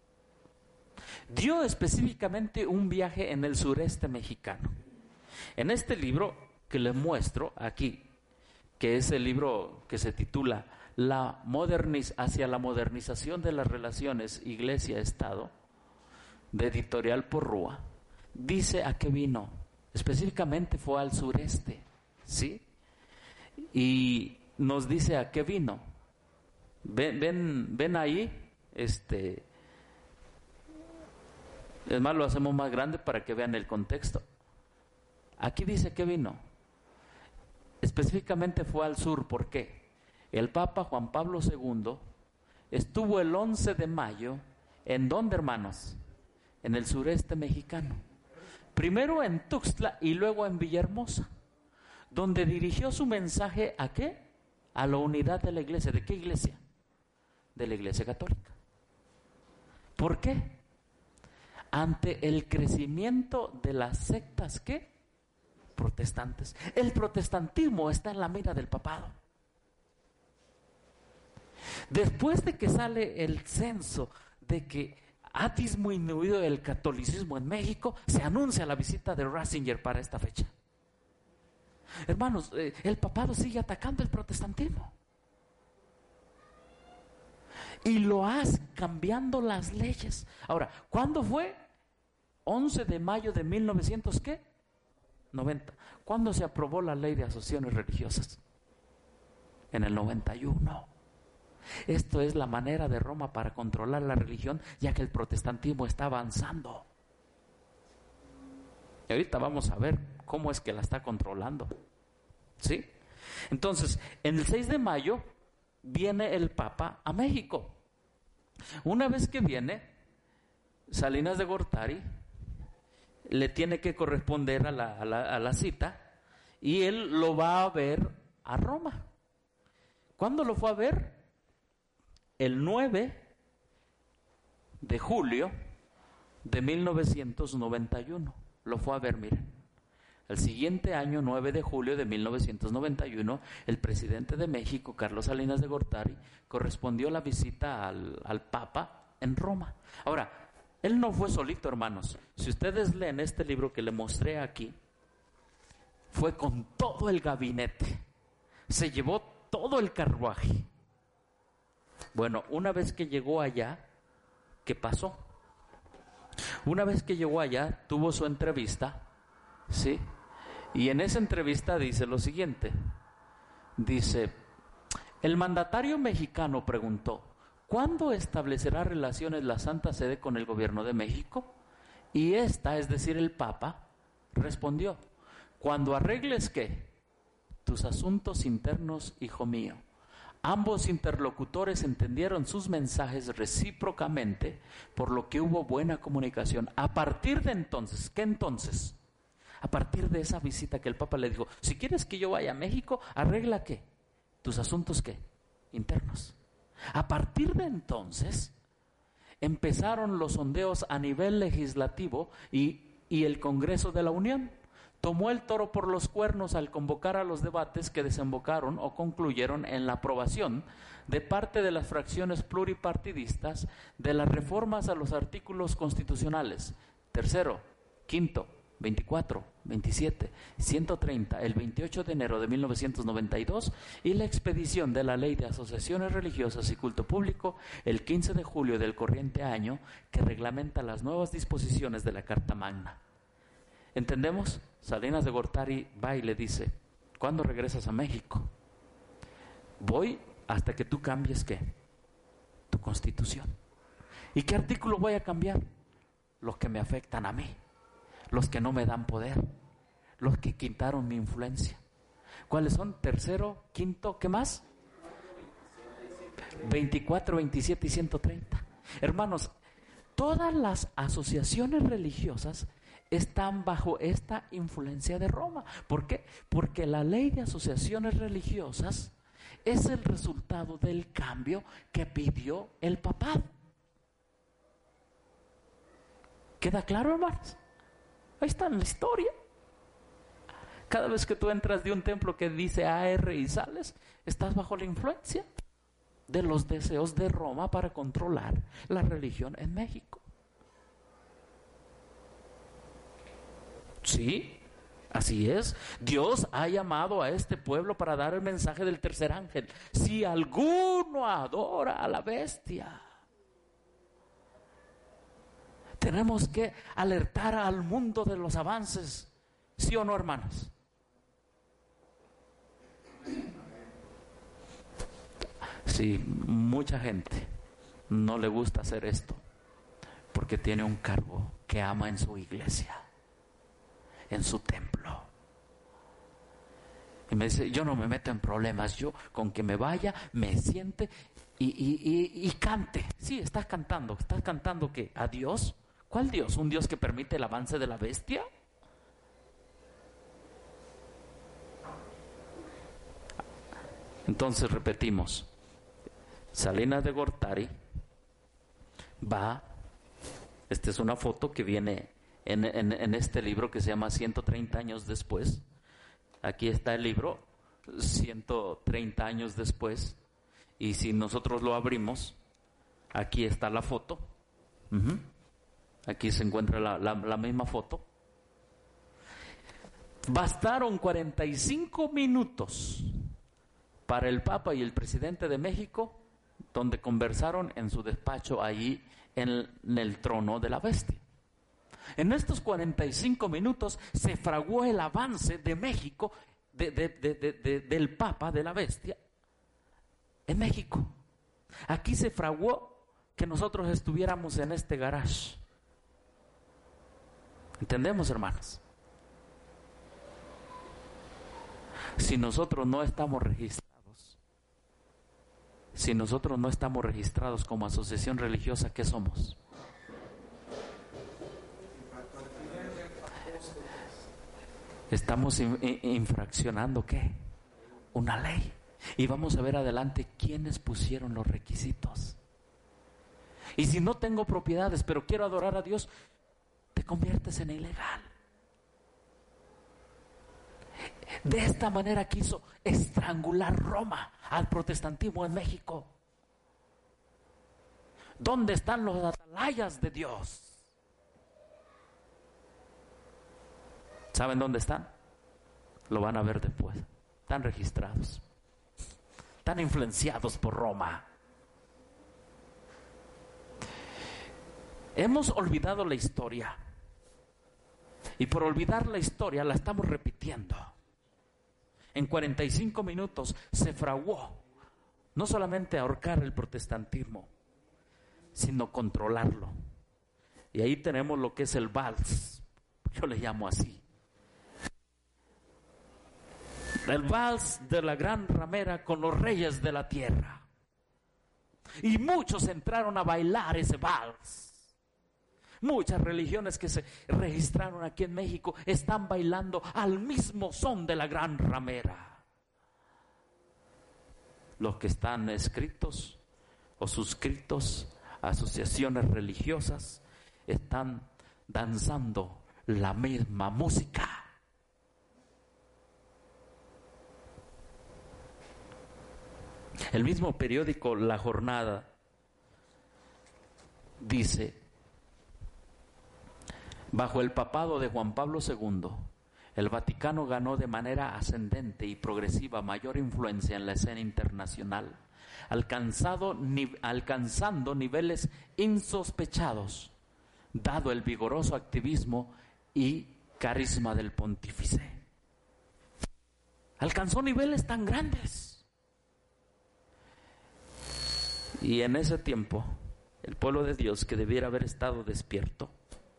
Speaker 1: Dio específicamente un viaje en el sureste mexicano. En este libro que les muestro aquí, que es el libro que se titula Hacia la modernización de las relaciones Iglesia-Estado, de Editorial Porrúa, dice a qué vino. Específicamente fue al sureste, ¿sí? Y nos dice a qué vino. Ven ahí, es más, lo hacemos más grande para que vean el contexto. Aquí dice que vino. Específicamente fue al sur. ¿Por qué? El Papa Juan Pablo II estuvo el 11 de mayo, ¿en dónde, hermanos? En el sureste mexicano. Primero en Tuxtla y luego en Villahermosa, donde dirigió su mensaje ¿a qué? A la unidad de la iglesia. ¿De qué iglesia? De la Iglesia Católica. ¿Por qué? Ante el crecimiento de las sectas ¿qué? Protestantes. El protestantismo está en la mira del papado. Después de que sale el censo de que ha disminuido el catolicismo en México, se anuncia la visita de Ratzinger para esta fecha. Hermanos, el papado sigue atacando el protestantismo. Y lo hace cambiando las leyes. Ahora, ¿cuándo fue? 11 de mayo de 1990. ¿Cuándo se aprobó la ley de asociaciones religiosas? En el 91. Esto es la manera de Roma para controlar la religión, ya que el protestantismo está avanzando. Y ahorita vamos a ver cómo es que la está controlando. ¿Sí? Entonces, en el 6 de mayo viene el Papa a México. Una vez que viene, Salinas de Gortari le tiene que corresponder a la cita y él lo va a ver a Roma. ¿Cuándo lo fue a ver? El 9 de julio de 1991. Lo fue a ver, miren. El siguiente año, 9 de julio de 1991, el presidente de México, Carlos Salinas de Gortari, correspondió la visita al Papa en Roma. Ahora, él no fue solito, hermanos. Si ustedes leen este libro que le mostré aquí, fue con todo el gabinete. Se llevó todo el carruaje. Bueno, una vez que llegó allá, ¿qué pasó? Una vez que llegó allá, tuvo su entrevista, ¿sí? Y en esa entrevista dice lo siguiente. Dice, el mandatario mexicano preguntó, ¿cuándo establecerá relaciones la Santa Sede con el gobierno de México? Y esta, es decir, el Papa, respondió, cuando arregles, ¿qué? Tus asuntos internos, hijo mío. Ambos interlocutores entendieron sus mensajes recíprocamente, por lo que hubo buena comunicación. A partir de entonces, ¿qué entonces? A partir de esa visita que el Papa le dijo, si quieres que yo vaya a México, arregla ¿qué? Tus asuntos ¿qué? Internos. A partir de entonces, empezaron los sondeos a nivel legislativo y el Congreso de la Unión tomó el toro por los cuernos al convocar a los debates que desembocaron o concluyeron en la aprobación de parte de las fracciones pluripartidistas de las reformas a los artículos constitucionales, 3º, 5º, 24, 27, 130, el 28 de enero de 1992 y la expedición de la Ley de Asociaciones Religiosas y Culto Público el 15 de julio del corriente año que reglamenta las nuevas disposiciones de la Carta Magna. ¿Entendemos? Salinas de Gortari va y le dice, ¿cuándo regresas a México? Voy hasta que tú cambies ¿qué? Tu constitución. ¿Y qué artículo voy a cambiar? Los que me afectan a mí, los que no me dan poder, los que quitaron mi influencia. ¿Cuáles son? 3º, 5º, ¿qué más? 24, 27 y 130. Hermanos, todas las asociaciones religiosas están bajo esta influencia de Roma. ¿Por qué? Porque la ley de asociaciones religiosas es el resultado del cambio que pidió el papado. ¿Queda claro, hermanos? Ahí está en la historia. Cada vez que tú entras de un templo que dice AR y sales, estás bajo la influencia de los deseos de Roma para controlar la religión en México. Sí, así es. Dios ha llamado a este pueblo para dar el mensaje del tercer ángel. Si alguno adora a la bestia, tenemos que alertar al mundo de los avances. ¿Sí o no, hermanos? Sí, mucha gente no le gusta hacer esto porque tiene un cargo que ama en su iglesia, en su templo. Y me dice, yo no me meto en problemas, yo con que me vaya, me siente y cante. Sí, estás cantando ¿qué? ¿A Dios? ¿Cuál Dios? ¿Un Dios que permite el avance de la bestia? Entonces repetimos, Salinas de Gortari va, esta es una foto que viene en este libro que se llama 130 años después. Aquí está el libro, 130 años después, y si nosotros lo abrimos, aquí está la foto. Aquí se encuentra la misma foto. Bastaron 45 minutos para el Papa y el presidente de México, donde conversaron en su despacho allí en el trono de la bestia. En estos 45 minutos se fraguó el avance de México, del Papa, de la bestia, en México. Aquí se fraguó que nosotros estuviéramos en este garage. ¿Entendemos, hermanos? Si nosotros no estamos registrados, si nosotros no estamos registrados como asociación religiosa, ¿qué somos? Estamos infraccionando ¿qué? Una ley. Y vamos a ver adelante quiénes pusieron los requisitos. Y si no tengo propiedades, pero quiero adorar a Dios, te conviertes en ilegal. De esta manera quiso estrangular Roma al protestantismo en México. ¿Dónde están los atalayas de Dios? ¿Saben dónde están? Lo van a ver después. Están registrados. Están influenciados por Roma. Hemos olvidado la historia. Y por olvidar la historia la estamos repitiendo. En 45 minutos se fraguó no solamente ahorcar el protestantismo, sino controlarlo. Y ahí tenemos lo que es el vals. Yo le llamo así. El vals de la gran ramera con los reyes de la tierra. Y muchos entraron a bailar ese vals. Muchas religiones que se registraron aquí en México están bailando al mismo son de la gran ramera. Los que están escritos o suscritos a asociaciones religiosas están danzando la misma música. El mismo periódico La Jornada dice: bajo el papado de Juan Pablo II, el Vaticano ganó de manera ascendente y progresiva mayor influencia en la escena internacional, alcanzando niveles insospechados, dado el vigoroso activismo y carisma del pontífice. Alcanzó niveles tan grandes. Y en ese tiempo, el pueblo de Dios, que debiera haber estado despierto,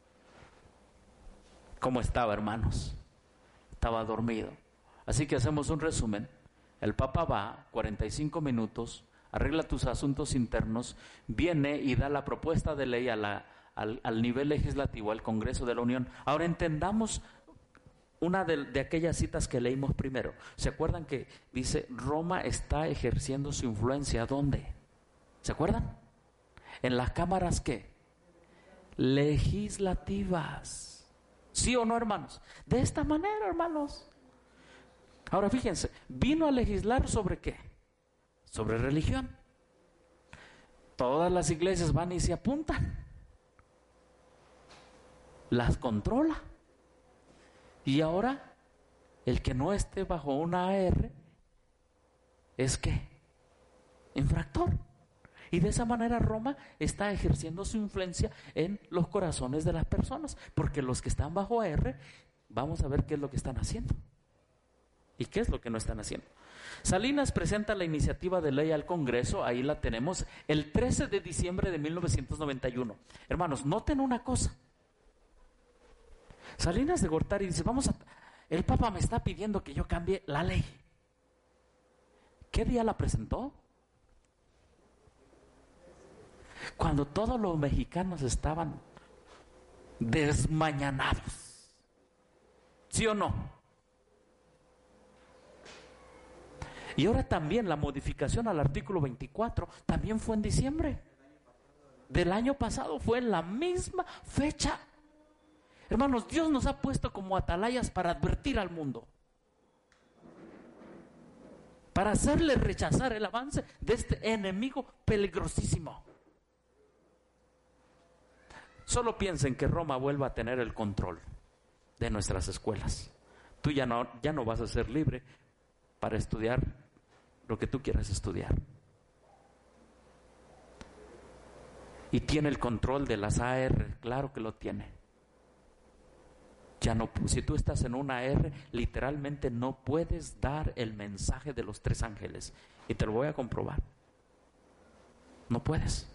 Speaker 1: ¿cómo estaba, hermanos? Estaba dormido. Así que hacemos un resumen. El Papa va 45 minutos, arregla tus asuntos internos, viene y da la propuesta de ley al nivel legislativo, al Congreso de la Unión. Ahora entendamos una de aquellas citas que leímos primero. ¿Se acuerdan que dice Roma está ejerciendo su influencia? ¿Dónde? ¿Se acuerdan? En las cámaras, ¿qué? Legislativas. ¿Sí o no, hermanos? De esta manera, hermanos. Ahora fíjense, vino a legislar ¿sobre qué? Sobre religión. Todas las iglesias van y se apuntan. Las controla. Y ahora, el que no esté bajo una AR, ¿es qué? Infractor. Y de esa manera Roma está ejerciendo su influencia en los corazones de las personas, porque los que están bajo AR, vamos a ver qué es lo que están haciendo y qué es lo que no están haciendo. Salinas presenta la iniciativa de ley al Congreso, ahí la tenemos, el 13 de diciembre de 1991. Hermanos, noten una cosa. Salinas de Gortari dice, el Papa me está pidiendo que yo cambie la ley. ¿Qué día la presentó? Cuando todos los mexicanos estaban desmañanados. ¿Sí o no? Y ahora también la modificación al artículo 24 también fue en diciembre del año pasado, fue en la misma fecha. Hermanos, Dios nos ha puesto como atalayas para advertir al mundo, para hacerle rechazar el avance de este enemigo peligrosísimo. Solo piensen que Roma vuelva a tener el control de nuestras escuelas. Tú ya no vas a ser libre para estudiar lo que tú quieras estudiar. Y tiene el control de las AR, claro que lo tiene. Ya no, si tú estás en una AR, literalmente no puedes dar el mensaje de los 3 ángeles. Y te lo voy a comprobar. No puedes.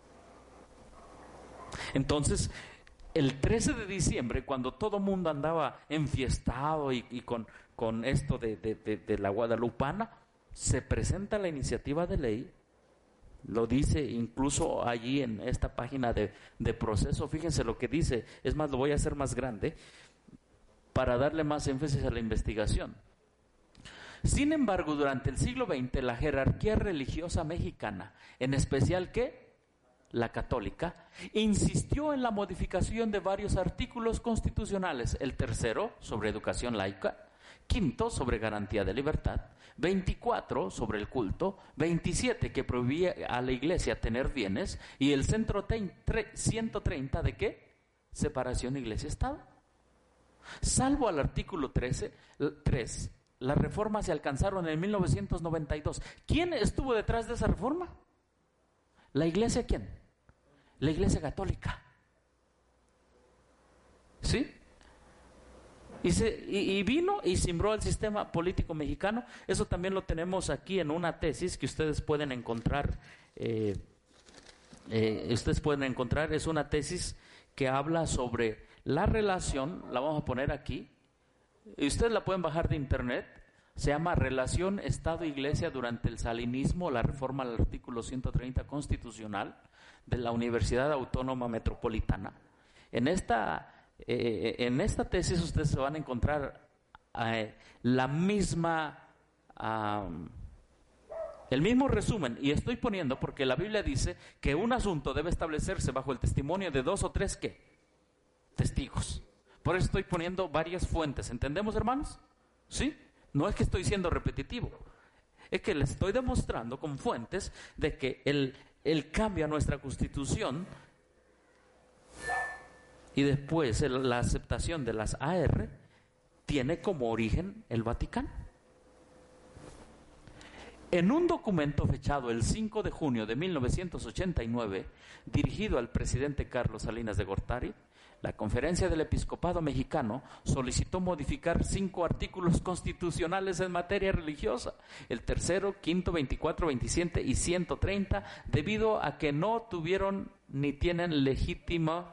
Speaker 1: Entonces, el 13 de diciembre, cuando todo mundo andaba enfiestado y con esto de la guadalupana, se presenta la iniciativa de ley. Lo dice incluso allí en esta página de proceso. Fíjense lo que dice. Es más, lo voy a hacer más grande para darle más énfasis a la investigación. Sin embargo, durante el siglo XX, la jerarquía religiosa mexicana, en especial la católica, insistió en la modificación de varios artículos constitucionales. El tercero, sobre educación laica, quinto, sobre garantía de libertad, 24, sobre el culto, 27, que prohibía a la iglesia tener bienes, y el 130, ¿de qué? Separación iglesia-estado. Salvo al artículo 3, las reformas se alcanzaron en 1992. ¿Quién estuvo detrás de esa reforma? ¿La iglesia quién? La iglesia católica. ¿Sí? Y vino y cimbró el sistema político mexicano. Eso también lo tenemos aquí en una tesis que ustedes pueden encontrar. Es una tesis que habla sobre la relación, la vamos a poner aquí, y ustedes la pueden bajar de internet. Se llama Relación Estado-Iglesia durante el Salinismo, la reforma al artículo 130 constitucional de la Universidad Autónoma Metropolitana. En esta tesis ustedes se van a encontrar el mismo resumen, y estoy poniendo porque la Biblia dice que un asunto debe establecerse bajo el testimonio de 2 o 3 ¿qué? Testigos. Por eso estoy poniendo varias fuentes. ¿Entendemos, hermanos? ¿Sí? No es que estoy siendo repetitivo, es que les estoy demostrando con fuentes de que el cambio a nuestra Constitución y después la aceptación de las AR tiene como origen el Vaticano. En un documento fechado el 5 de junio de 1989, dirigido al presidente Carlos Salinas de Gortari, la Conferencia del Episcopado Mexicano solicitó modificar 5 artículos constitucionales en materia religiosa, el 3º, 5º, 24, 27 y 130, debido a que no tuvieron ni tienen legitimidad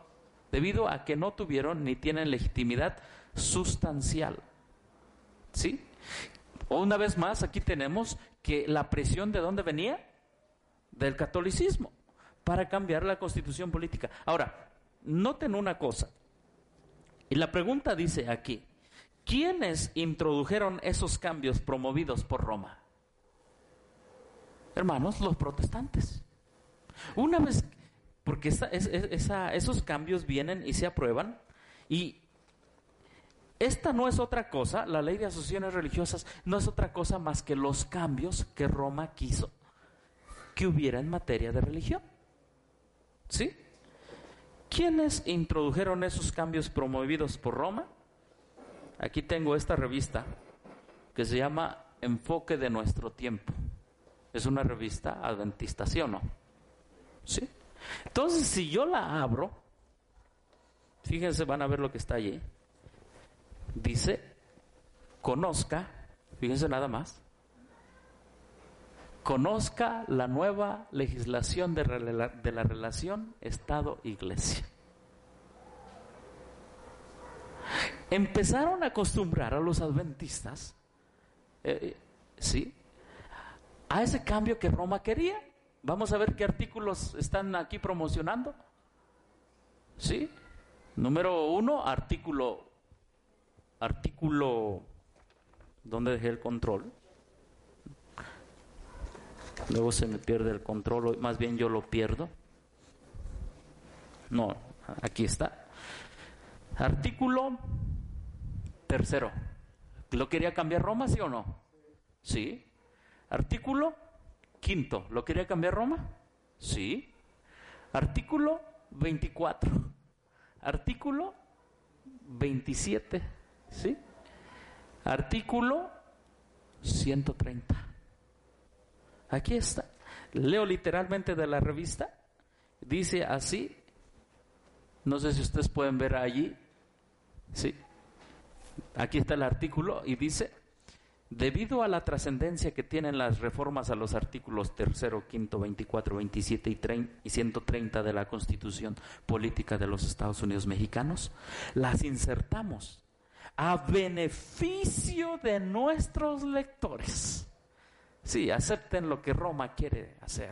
Speaker 1: sustancial. ¿Sí? Una vez más, aquí tenemos que la presión, ¿de dónde venía? Del catolicismo, para cambiar la constitución política. Ahora, noten una cosa, y la pregunta dice aquí, ¿quiénes introdujeron esos cambios promovidos por Roma? Hermanos, los protestantes. Una vez, porque esos cambios vienen y se aprueban, y esta no es otra cosa, la ley de asociaciones religiosas no es otra cosa más que los cambios que Roma quiso que hubiera en materia de religión. ¿Sí? ¿Quiénes introdujeron esos cambios promovidos por Roma? Aquí tengo esta revista que se llama Enfoque de Nuestro Tiempo. Es una revista adventista, ¿sí o no? ¿Sí? Entonces, si yo la abro, fíjense, van a ver lo que está allí. Dice, conozca, fíjense nada más, conozca la nueva legislación de la relación Estado-Iglesia. Empezaron a acostumbrar a los adventistas, ¿sí?, a ese cambio que Roma quería. Vamos a ver qué artículos están aquí promocionando. ¿Sí? Número 1, artículo, ¿dónde dejé el control? Luego se me pierde el control, más bien yo lo pierdo. No, aquí está. Artículo 3. ¿Lo quería cambiar Roma, sí o no? Sí. Artículo 5. ¿Lo quería cambiar Roma? Sí. Artículo 24. Artículo 27. ¿Sí? Artículo 130. Aquí está. Leo literalmente de la revista. Dice así. No sé si ustedes pueden ver allí. Sí. Aquí está el artículo y dice: debido a la trascendencia que tienen las reformas a los artículos 3, 5, 24, 27 y 130 de la Constitución Política de los Estados Unidos Mexicanos, las insertamos a beneficio de nuestros lectores. Sí, acepten lo que Roma quiere hacer,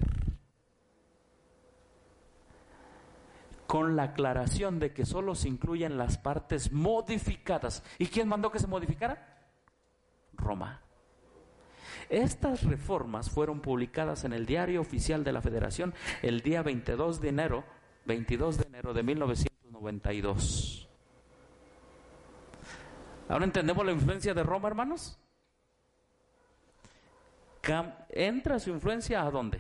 Speaker 1: con la aclaración de que solo se incluyen las partes modificadas. ¿Y quién mandó que se modificaran? Roma. Estas reformas fueron publicadas en el Diario Oficial de la Federación el día 22 de enero de 1992. ¿Ahora entendemos la influencia de Roma, hermanos? ¿Entra su influencia a dónde?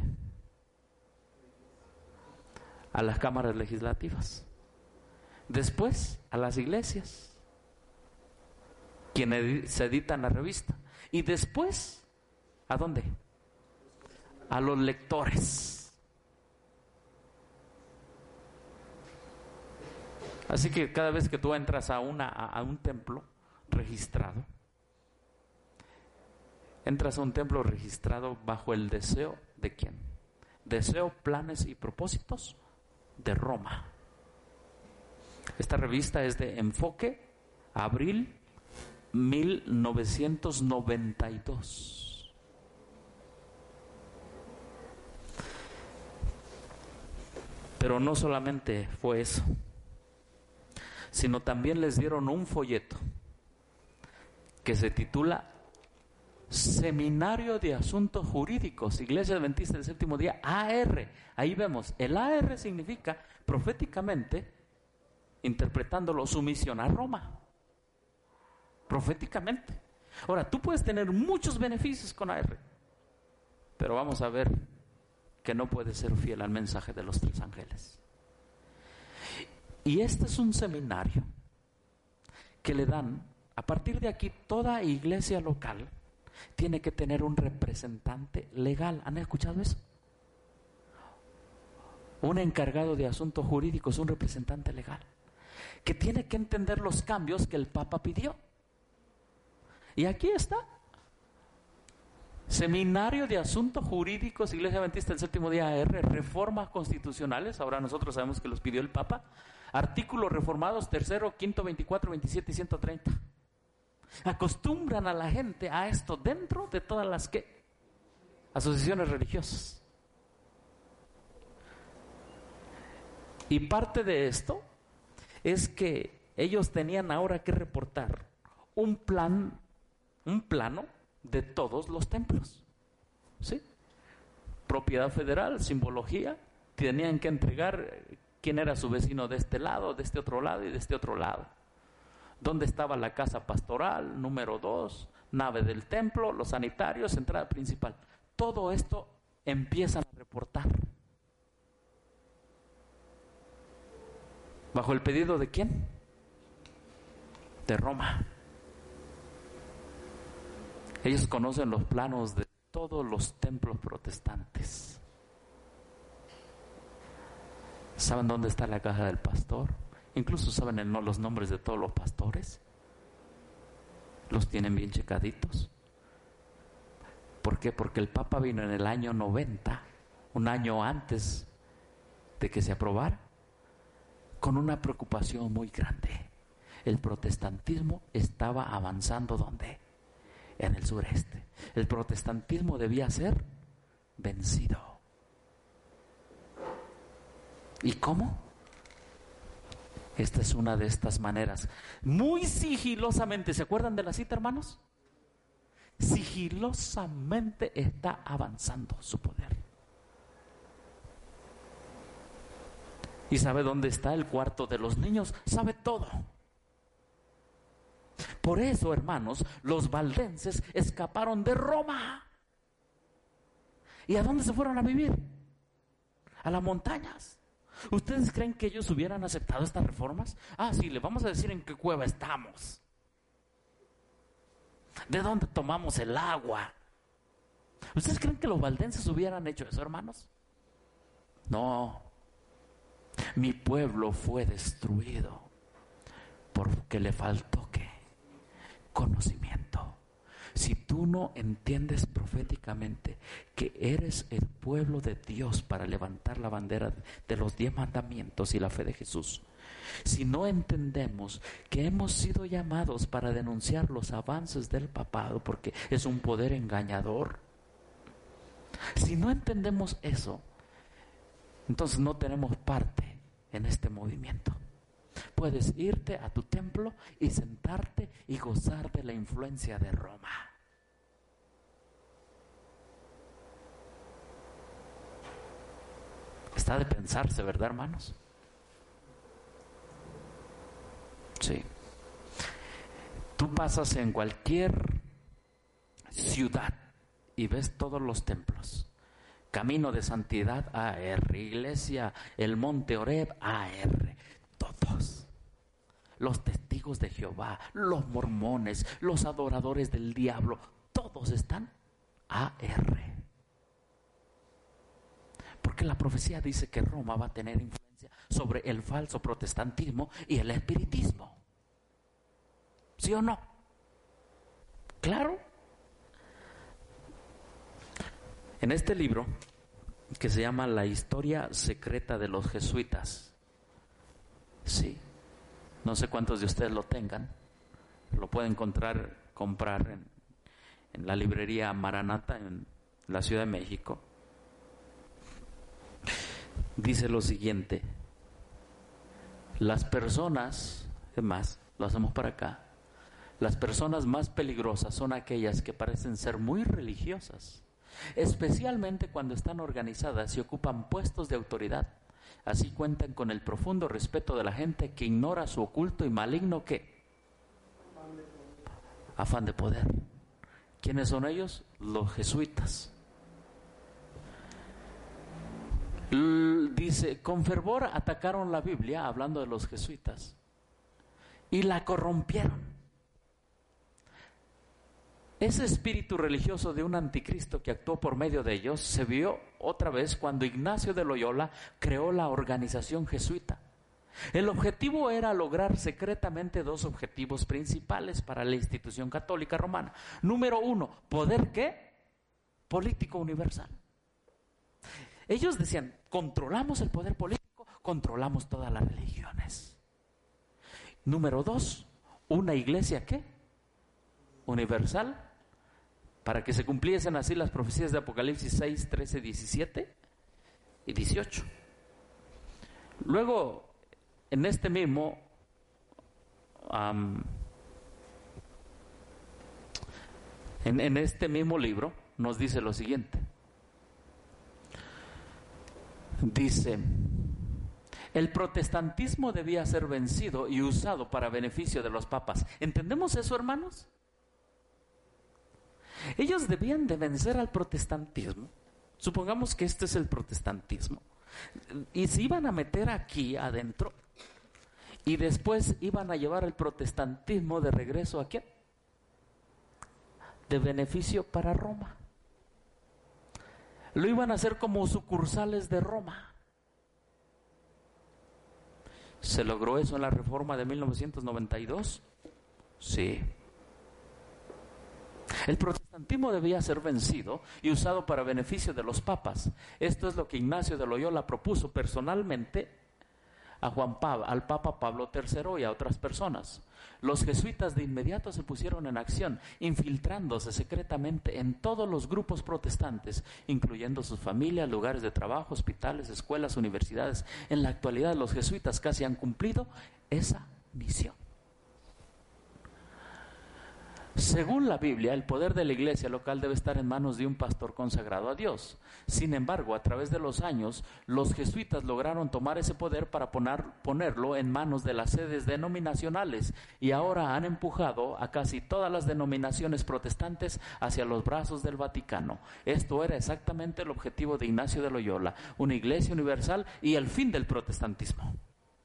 Speaker 1: A las cámaras legislativas. Después, a las iglesias, quienes se editan la revista. Y después, ¿a dónde? A los lectores. Así que cada vez que tú entras a un templo registrado, entras a un templo registrado bajo el deseo ¿de quién? Deseo, planes y propósitos de Roma. Esta revista es de Enfoque, abril 1992. Pero no solamente fue eso, sino también les dieron un folleto que se titula Seminario de Asuntos Jurídicos, Iglesia Adventista del Séptimo Día, AR. Ahí vemos, el AR significa proféticamente, interpretándolo, sumisión a Roma. Proféticamente. Ahora, tú puedes tener muchos beneficios con AR, pero vamos a ver que no puedes ser fiel al mensaje de los tres ángeles. Y este es un seminario que le dan, a partir de aquí, toda iglesia local tiene que tener un representante legal. ¿Han escuchado eso? Un encargado de asuntos jurídicos, un representante legal, que tiene que entender los cambios que el Papa pidió. Y aquí está. Seminario de Asuntos Jurídicos, Iglesia Adventista del Séptimo Día AR, reformas constitucionales, ahora nosotros sabemos que los pidió el Papa, artículos reformados 3º, 5º, 24, 27 y 130. Acostumbran a la gente a esto dentro de todas las asociaciones religiosas. Y parte de esto es que ellos tenían ahora que reportar un plano de todos los templos, ¿sí? Propiedad federal, simbología, tenían que entregar quién era su vecino de este lado, de este otro lado y de este otro lado. Dónde estaba la casa pastoral, número 2, nave del templo, los sanitarios, entrada principal. Todo esto empiezan a reportar. ¿Bajo el pedido de quién? De Roma. Ellos conocen los planos de todos los templos protestantes. ¿Saben dónde está la casa del pastor? Incluso saben los nombres de todos los pastores. Los tienen bien checaditos. ¿Por qué? Porque el Papa vino en el año 90, un año antes de que se aprobara, con una preocupación muy grande. El protestantismo estaba avanzando, ¿dónde? En el sureste. El protestantismo debía ser vencido. ¿Y cómo? Esta es una de estas maneras. Muy sigilosamente, ¿se acuerdan de la cita, hermanos? Sigilosamente está avanzando su poder. ¿Y sabe dónde está el cuarto de los niños? Sabe todo. Por eso, hermanos, los valdenses escaparon de Roma. ¿Y a dónde se fueron a vivir? A las montañas. ¿Ustedes creen que ellos hubieran aceptado estas reformas? Ah, sí, le vamos a decir en qué cueva estamos. ¿De dónde tomamos el agua? ¿Ustedes creen que los valdenses hubieran hecho eso, hermanos? No. Mi pueblo fue destruido porque le faltó ¿qué? Conocimiento. Si tú no entiendes proféticamente que eres el pueblo de Dios para levantar la bandera de los 10 mandamientos y la fe de Jesús, si no entendemos que hemos sido llamados para denunciar los avances del papado, porque es un poder engañador, si no entendemos eso, entonces no tenemos parte en este movimiento. Puedes irte a tu templo y sentarte y gozar de la influencia de Roma. Está de pensarse, ¿verdad, hermanos? Sí. Tú pasas en cualquier ciudad y ves todos los templos. Camino de Santidad, AR. Iglesia, el Monte Oreb, AR. Todos. Los testigos de Jehová, los mormones, los adoradores del diablo, todos están AR. Porque la profecía dice que Roma va a tener influencia sobre el falso protestantismo y el espiritismo. ¿Sí o no? Claro. En este libro, que se llama La historia secreta de los jesuitas, sí, no sé cuántos de ustedes lo tengan, lo pueden comprar en la librería Maranata en la Ciudad de México. Dice lo siguiente: las personas, es más, lo hacemos para acá, las personas más peligrosas son aquellas que parecen ser muy religiosas, especialmente cuando están organizadas y ocupan puestos de autoridad. Así cuentan con el profundo respeto de la gente que ignora su oculto y maligno ¿qué? Afán de poder. ¿Quiénes son ellos? Los jesuitas. Dice, con fervor atacaron la Biblia, hablando de los jesuitas, y la corrompieron. Ese espíritu religioso de un anticristo que actuó por medio de ellos se vio otra vez cuando Ignacio de Loyola creó la organización jesuita. El objetivo era lograr secretamente dos objetivos principales para la institución católica romana. Número 1, poder ¿qué? Político universal. Ellos decían, controlamos el poder político, controlamos todas las religiones. Número 2, una iglesia ¿qué? Universal, para que se cumpliesen así las profecías de Apocalipsis 6, 13, 17 y 18. Luego, en este mismo en este mismo libro nos dice lo siguiente. Dice, el protestantismo debía ser vencido y usado para beneficio de los papas. ¿Entendemos eso, hermanos? Ellos debían de vencer al protestantismo. Supongamos que este es el protestantismo. Y se iban a meter aquí adentro. Y después iban a llevar el protestantismo de regreso ¿a quién? De beneficio para Roma. Lo iban a hacer como sucursales de Roma. ¿Se logró eso en la reforma de 1992? Sí. El protestantismo debía ser vencido y usado para beneficio de los papas. Esto es lo que Ignacio de Loyola propuso personalmente al Papa Pablo III y a otras personas. Los jesuitas de inmediato se pusieron en acción, infiltrándose secretamente en todos los grupos protestantes, incluyendo sus familias, lugares de trabajo, hospitales, escuelas, universidades. En la actualidad, los jesuitas casi han cumplido esa misión. Según la Biblia, el poder de la iglesia local debe estar en manos de un pastor consagrado a Dios. Sin embargo, a través de los años, los jesuitas lograron tomar ese poder para ponerlo en manos de las sedes denominacionales y ahora han empujado a casi todas las denominaciones protestantes hacia los brazos del Vaticano. Esto era exactamente el objetivo de Ignacio de Loyola, una iglesia universal y el fin del protestantismo.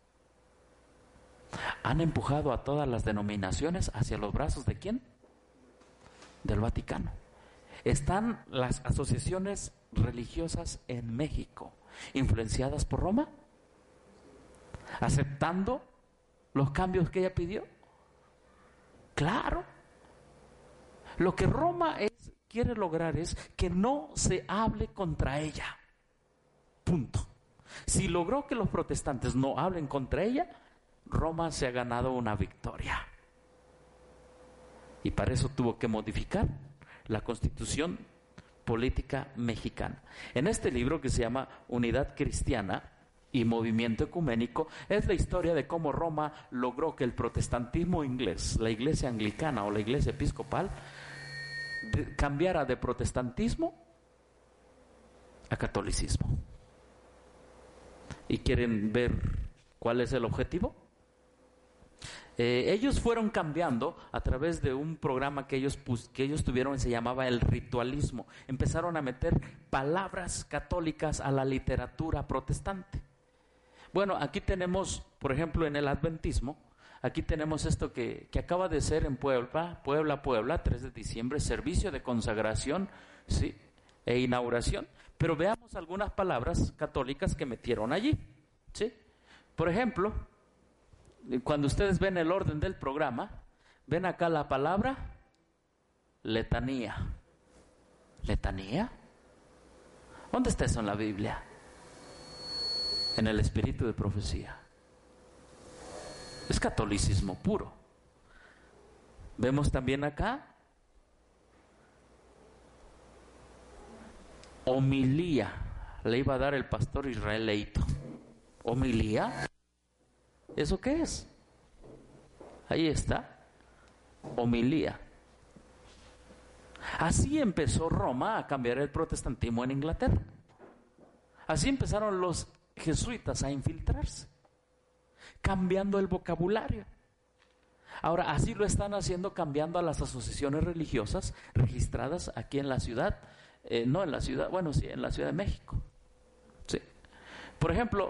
Speaker 1: Han empujado a todas las denominaciones hacia los brazos ¿de quién? Del Vaticano. Están las asociaciones religiosas en México, influenciadas por Roma, aceptando los cambios que ella pidió. Claro. Lo que Roma quiere lograr es que no se hable contra ella. Punto. Si logró que los protestantes no hablen contra ella, Roma se ha ganado una victoria. Y para eso tuvo que modificar la Constitución Política Mexicana. En este libro que se llama Unidad Cristiana y Movimiento Ecuménico, es la historia de cómo Roma logró que el protestantismo inglés, la iglesia anglicana o la iglesia episcopal, cambiara de protestantismo a catolicismo. ¿Y quieren ver cuál es el objetivo? Ellos fueron cambiando a través de un programa que ellos tuvieron y se llamaba el ritualismo. Empezaron a meter palabras católicas a la literatura protestante. Bueno, aquí tenemos, por ejemplo, en el adventismo, aquí tenemos esto que acaba de ser en Puebla, 3 de diciembre, servicio de consagración, ¿sí?, e inauguración. Pero veamos algunas palabras católicas que metieron allí, ¿sí? Por ejemplo, cuando ustedes ven el orden del programa, ven acá la palabra letanía. ¿Letanía? ¿Dónde está eso en la Biblia? En el espíritu de profecía. Es catolicismo puro. Vemos también acá homilía. Le iba a dar el pastor Israel Leito. ¿Homilía? ¿Eso qué es? Ahí está. Homilía. Así empezó Roma a cambiar el protestantismo en Inglaterra. Así empezaron los jesuitas a infiltrarse, cambiando el vocabulario. Ahora, así lo están haciendo, cambiando a las asociaciones religiosas registradas aquí en la ciudad, no en la ciudad, bueno, sí, en la Ciudad de México. Sí. Por ejemplo,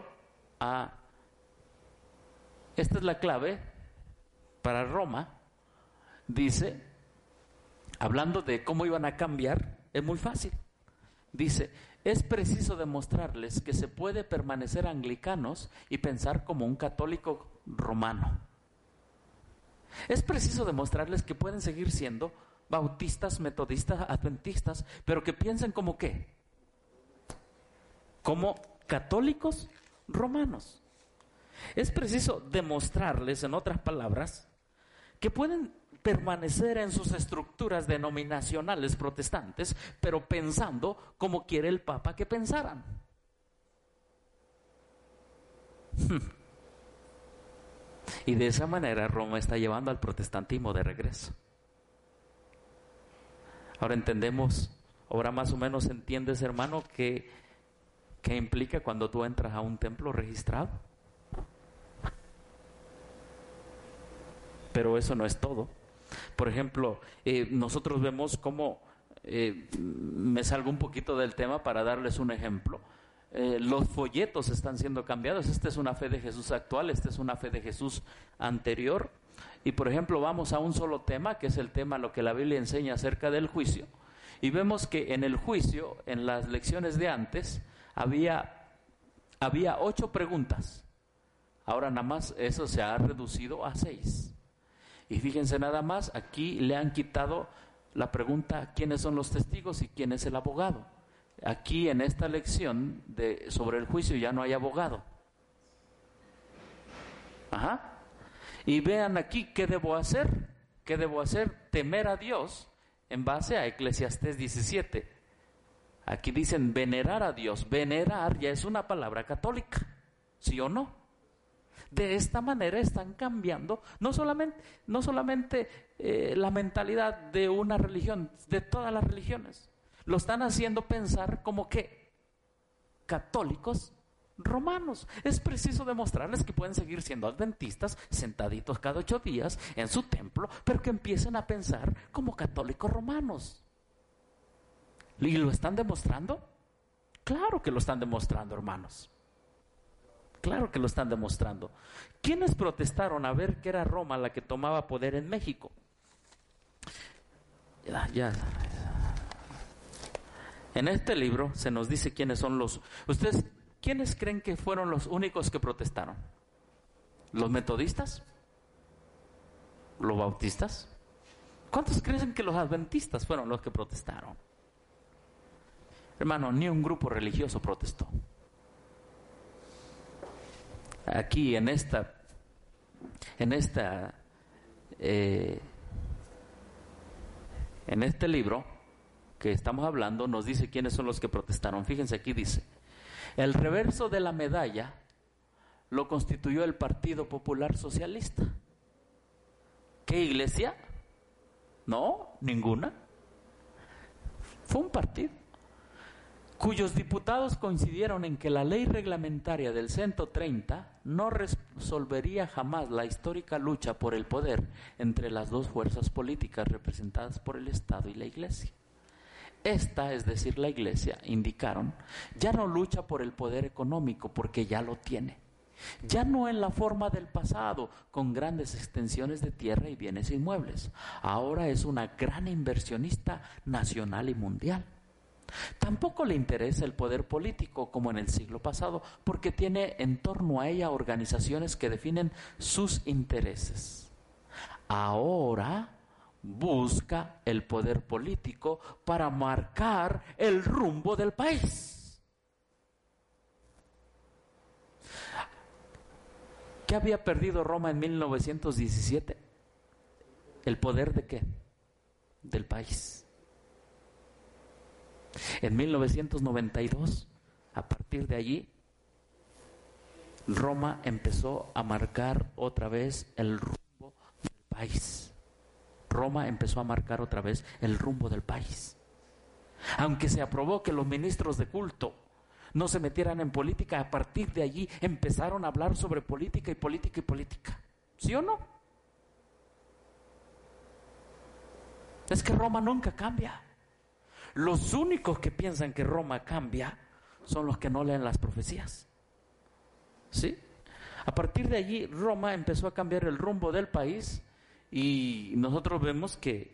Speaker 1: esta es la clave para Roma. Dice, hablando de cómo iban a cambiar, es muy fácil. Dice, es preciso demostrarles que se puede permanecer anglicanos y pensar como un católico romano. Es preciso demostrarles que pueden seguir siendo bautistas, metodistas, adventistas, pero que piensen como ¿qué? Como católicos romanos. Es preciso demostrarles, en otras palabras, que pueden permanecer en sus estructuras denominacionales protestantes, pero pensando como quiere el Papa que pensaran. Y de esa manera Roma está llevando al protestantismo de regreso. Ahora entendemos, ahora más o menos entiendes, hermano, qué implica cuando tú entras a un templo registrado. Pero eso no es todo. Por ejemplo, nosotros vemos cómo, me salgo un poquito del tema para darles un ejemplo. Los folletos están siendo cambiados. Esta es una fe de Jesús actual, esta es una fe de Jesús anterior. Y por ejemplo, vamos a un solo tema, que es el tema, lo que la Biblia enseña acerca del juicio. Y vemos que en el juicio, en las lecciones de antes, había 8 preguntas. Ahora nada más eso se ha reducido a 6. Y fíjense nada más, aquí le han quitado la pregunta, ¿quiénes son los testigos y quién es el abogado? Aquí en esta lección sobre el juicio ya no hay abogado. Ajá. Y vean aquí, ¿qué debo hacer? ¿Qué debo hacer? Temer a Dios en base a Eclesiastés 17. Aquí dicen venerar a Dios. Venerar ya es una palabra católica, ¿sí o no? De esta manera están cambiando no solamente la mentalidad de una religión, de todas las religiones. Lo están haciendo pensar como que católicos romanos. Es preciso demostrarles que pueden seguir siendo adventistas, sentaditos cada 8 días en su templo, pero que empiecen a pensar como católicos romanos. ¿Y lo están demostrando? Claro que lo están demostrando, hermanos. Claro que lo están demostrando. ¿Quiénes protestaron a ver que era Roma la que tomaba poder en México? Ya. En este libro se nos dice quiénes son ¿Ustedes quiénes creen que fueron los únicos que protestaron? ¿Los metodistas? ¿Los bautistas? ¿Cuántos creen que los adventistas fueron los que protestaron? Hermano, ni un grupo religioso protestó. Aquí en este libro que estamos hablando nos dice quiénes son los que protestaron. Fíjense, aquí dice, el reverso de la medalla lo constituyó el Partido Popular Socialista. ¿Qué iglesia? No, ninguna. Fue un partido. cuyos diputados coincidieron en que la ley reglamentaria del 130 no resolvería jamás la histórica lucha por el poder entre las dos fuerzas políticas representadas por el Estado y la Iglesia. Esta, es decir, la Iglesia, indicaron, ya no lucha por el poder económico porque ya lo tiene. Ya no en la forma del pasado, con grandes extensiones de tierra y bienes inmuebles. Ahora es una gran inversionista nacional y mundial. Tampoco le interesa el poder político como en el siglo pasado, porque tiene en torno a ella organizaciones que definen sus intereses. Ahora busca el poder político para marcar el rumbo del país. ¿Qué había perdido Roma en 1917? ¿El poder de qué? Del país. En 1992, a partir de allí, Roma empezó a marcar otra vez el rumbo del país. Roma empezó a marcar otra vez el rumbo del país. Aunque se aprobó que los ministros de culto no se metieran en política, a partir de allí empezaron a hablar sobre política y política y política. ¿Sí o no? Es que Roma nunca cambia. Los únicos que piensan que Roma cambia son los que no leen las profecías. ¿Sí? A partir de allí, Roma empezó a cambiar el rumbo del país y nosotros vemos que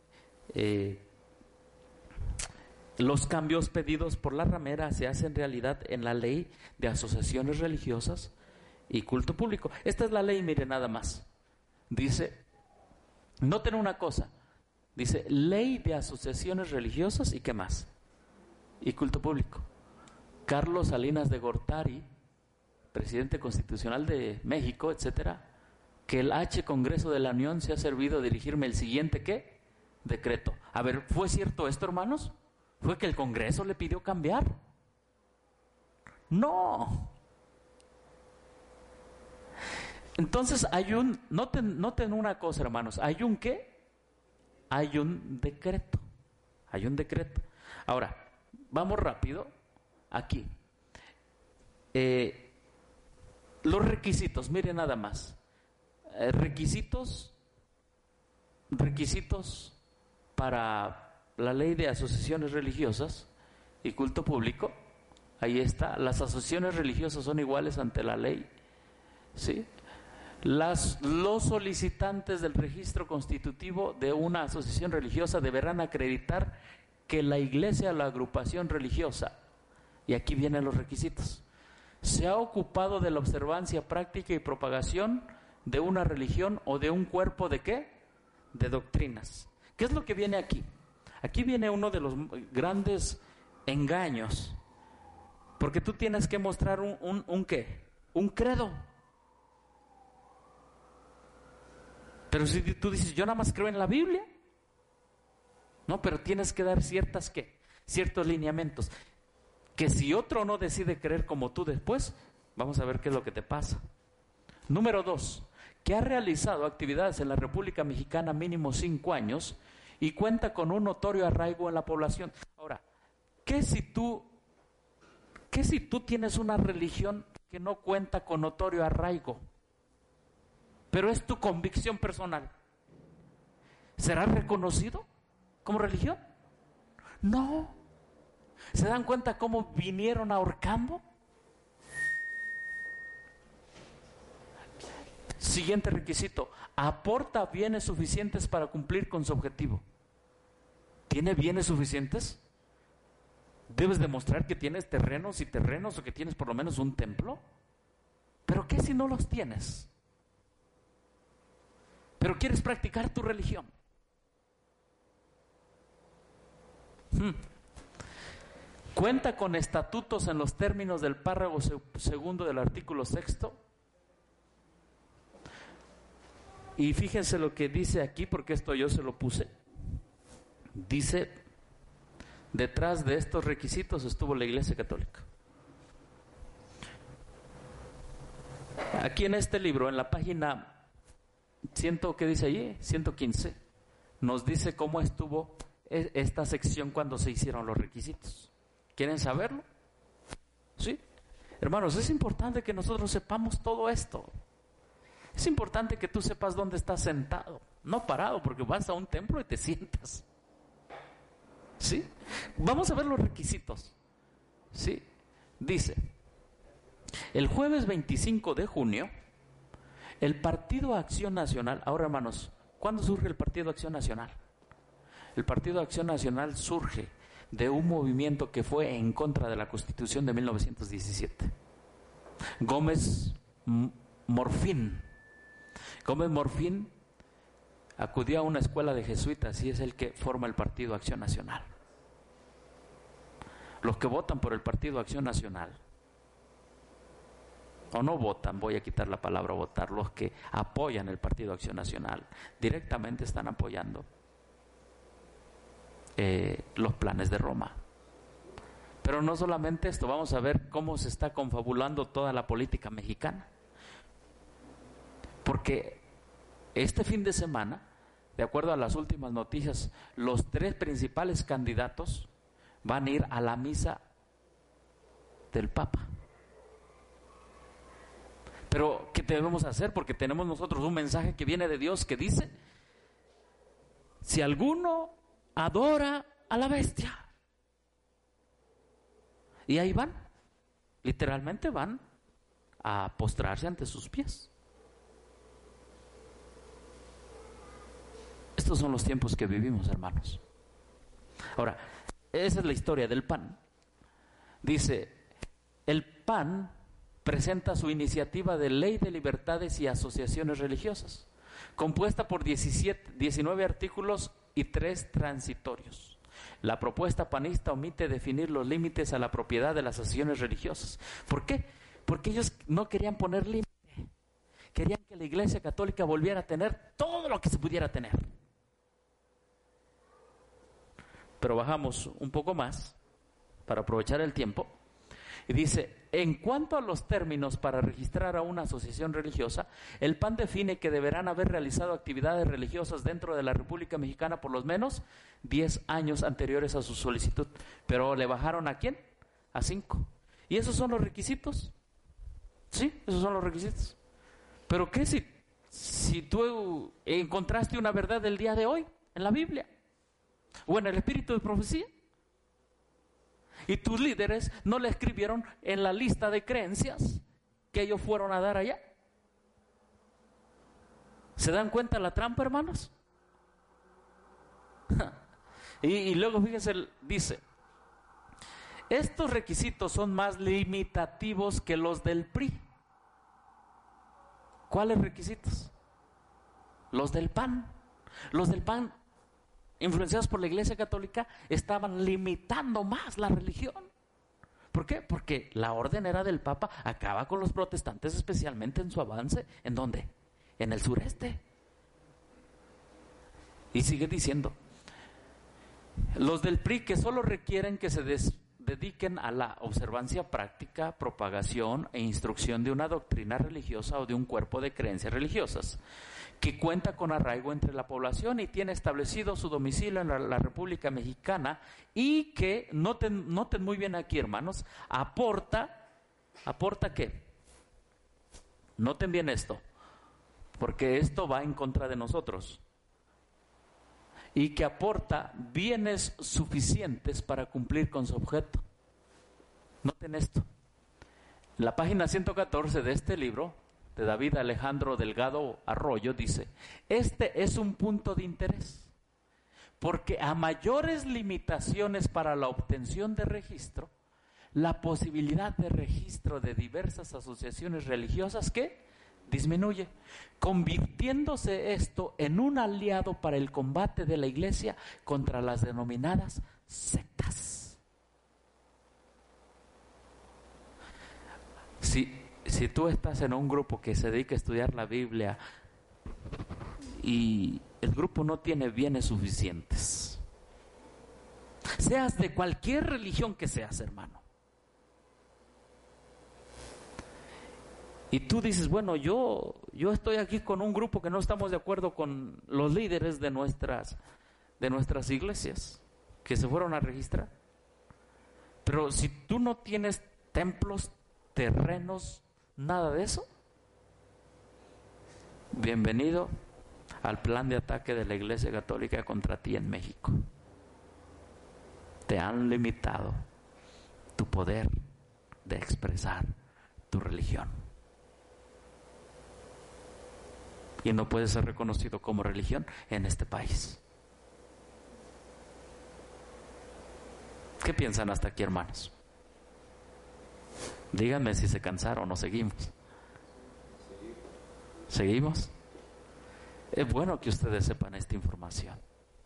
Speaker 1: los cambios pedidos por la ramera se hacen realidad en la ley de asociaciones religiosas y culto público. Esta es la ley, mire nada más. Dice, noten una cosa. Dice, ley de asociaciones religiosas y ¿qué más? Y culto público. Carlos Salinas de Gortari, presidente constitucional de México, etcétera, que el H Congreso de la Unión se ha servido de dirigirme el siguiente, ¿qué? Decreto. A ver, ¿fue cierto esto, hermanos? ¿Fue que el Congreso le pidió cambiar? No. Entonces hay un, noten una cosa, hermanos, hay un ¿qué? Hay un decreto. Hay un decreto. Ahora, vamos rápido aquí. Los requisitos, miren nada más. Requisitos para la ley de asociaciones religiosas y culto público. Ahí está. Las asociaciones religiosas son iguales ante la ley. ¿Sí? Los solicitantes del registro constitutivo de una asociación religiosa deberán acreditar que la iglesia o la agrupación religiosa, y aquí vienen los requisitos, se ha ocupado de la observancia, práctica y propagación de una religión o de un cuerpo de ¿qué? De doctrinas. ¿Qué es lo que viene aquí? Aquí viene uno de los grandes engaños, porque tú tienes que mostrar un ¿qué? Un credo. Pero si tú dices, yo nada más creo en la Biblia, no, pero tienes que dar ciertas ¿qué? Ciertos lineamientos, que si otro no decide creer como tú después, vamos a ver qué es lo que te pasa. Número 2, que ha realizado actividades en la República Mexicana mínimo 5 años y cuenta con un notorio arraigo en la población. Ahora, ¿qué si tú tienes una religión que no cuenta con notorio arraigo, pero es tu convicción personal? ¿Será reconocido como religión? No. ¿Se dan cuenta cómo vinieron ahorcando? Siguiente requisito, aporta bienes suficientes para cumplir con su objetivo. ¿Tiene bienes suficientes? Debes demostrar que tienes terrenos o que tienes por lo menos un templo. ¿Pero qué si no los tienes? Pero quieres practicar tu religión. Cuenta con estatutos en los términos del párrafo segundo del artículo 6. Y fíjense lo que dice aquí, porque esto yo se lo puse. Dice, detrás de estos requisitos estuvo la Iglesia Católica. Aquí en este libro, en la página ¿qué dice allí? 115, nos dice cómo estuvo esta sección cuando se hicieron los requisitos. ¿Quieren saberlo? Sí. Hermanos, es importante que nosotros sepamos todo esto. Es importante que tú sepas dónde estás sentado, no parado, porque vas a un templo y te sientas. ¿Sí? Vamos a ver los requisitos. ¿Sí? Dice, el jueves 25 de junio, el Partido Acción Nacional, ahora hermanos, ¿cuándo surge el Partido Acción Nacional? El Partido Acción Nacional surge de un movimiento que fue en contra de la Constitución de 1917. Gómez Morfín acudió a una escuela de jesuitas y es el que forma el Partido Acción Nacional. Los que votan por el Partido Acción Nacional, o no votan, voy a quitar la palabra votar, los que apoyan el Partido Acción Nacional, directamente están apoyando los planes de Roma. Pero no solamente esto, vamos a ver cómo se está confabulando toda la política mexicana. Porque este fin de semana, de acuerdo a las últimas noticias, los 3 principales candidatos van a ir a la misa del Papa. Pero, ¿qué debemos hacer? Porque tenemos nosotros un mensaje que viene de Dios que dice: si alguno adora a la bestia. Y ahí van, literalmente van a postrarse ante sus pies. Estos son los tiempos que vivimos, hermanos. Ahora, esa es la historia del PAN. Dice, el PAN presenta su iniciativa de ley de libertades y asociaciones religiosas, compuesta por 19 artículos y 3 transitorios. La propuesta panista omite definir los límites a la propiedad de las asociaciones religiosas. ¿Por qué? Porque ellos no querían poner límite. Querían que la Iglesia Católica volviera a tener todo lo que se pudiera tener. Pero bajamos un poco más para aprovechar el tiempo. Y dice, en cuanto a los términos para registrar a una asociación religiosa, el PAN define que deberán haber realizado actividades religiosas dentro de la República Mexicana por lo menos 10 años anteriores a su solicitud. Pero ¿le bajaron a quién? A 5. ¿Y esos son los requisitos? Sí, esos son los requisitos. ¿Pero qué si tú encontraste una verdad del día de hoy en la Biblia? ¿O en el espíritu de profecía? Y tus líderes no le escribieron en la lista de creencias que ellos fueron a dar allá. ¿Se dan cuenta la trampa, hermanos? Y luego fíjense, dice, estos requisitos son más limitativos que los del PRI. ¿Cuáles requisitos? Los del PAN. Los del PAN, influenciados por la Iglesia Católica, estaban limitando más la religión. ¿Por qué? Porque la orden era del Papa, acaba con los protestantes, especialmente en su avance. ¿En dónde? En el sureste. Y sigue diciendo, los del PRI que solo requieren que se dediquen a la observancia práctica, propagación e instrucción de una doctrina religiosa o de un cuerpo de creencias religiosas, que cuenta con arraigo entre la población y tiene establecido su domicilio en la República Mexicana y que, noten muy bien aquí, hermanos, ¿aporta qué? Noten bien esto, porque esto va en contra de nosotros. Y que aporta bienes suficientes para cumplir con su objeto. Noten esto. La página 114 de este libro, de David Alejandro Delgado Arroyo, dice, este es un punto de interés, porque a mayores limitaciones para la obtención de registro, la posibilidad de registro de diversas asociaciones religiosas, ¿qué? Disminuye, convirtiéndose esto en un aliado para el combate de la Iglesia contra las denominadas sectas. Si tú estás en un grupo que se dedica a estudiar la Biblia y el grupo no tiene bienes suficientes, seas de cualquier religión que seas, hermano, y tú dices, bueno, yo estoy aquí con un grupo que no estamos de acuerdo con los líderes de nuestras iglesias que se fueron a registrar. Pero si tú no tienes templos, terrenos, nada de eso, bienvenido al plan de ataque de la Iglesia Católica contra ti en México. Te han limitado tu poder de expresar tu religión. Y no puede ser reconocido como religión en este país. ¿Qué piensan hasta aquí, hermanos? Díganme si se cansaron o seguimos. ¿Seguimos? Es bueno que ustedes sepan esta información.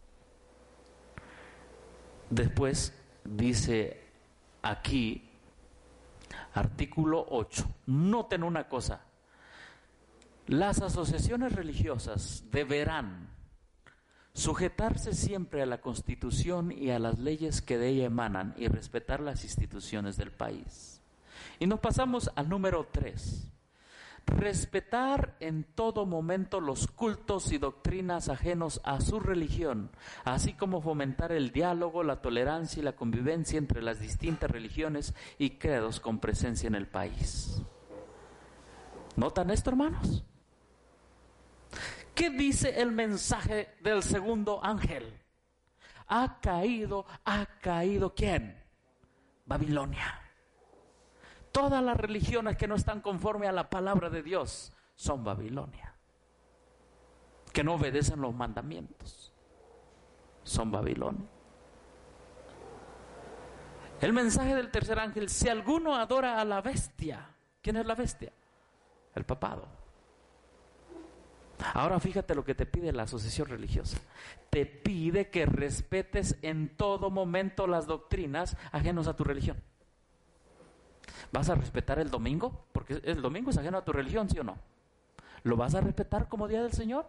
Speaker 1: Después dice aquí, artículo 8. Noten una cosa. Las asociaciones religiosas deberán sujetarse siempre a la Constitución y a las leyes que de ella emanan y respetar las instituciones del país. Y nos pasamos al número 3. Respetar en todo momento los cultos y doctrinas ajenos a su religión, así como fomentar el diálogo, la tolerancia y la convivencia entre las distintas religiones y credos con presencia en el país. ¿Notan esto, hermanos? ¿Qué dice el mensaje del segundo ángel? Ha caído ¿quién? Babilonia. Todas las religiones que no están conforme a la palabra de Dios son Babilonia. Que no obedecen los mandamientos son Babilonia. El mensaje del tercer ángel: si alguno adora a la bestia. ¿Quién es la bestia? El papado. Ahora fíjate lo que te pide la asociación religiosa. Te pide que respetes en todo momento las doctrinas ajenas a tu religión. ¿Vas a respetar el domingo? Porque el domingo es ajeno a tu religión, ¿sí o no? ¿Lo vas a respetar como día del Señor?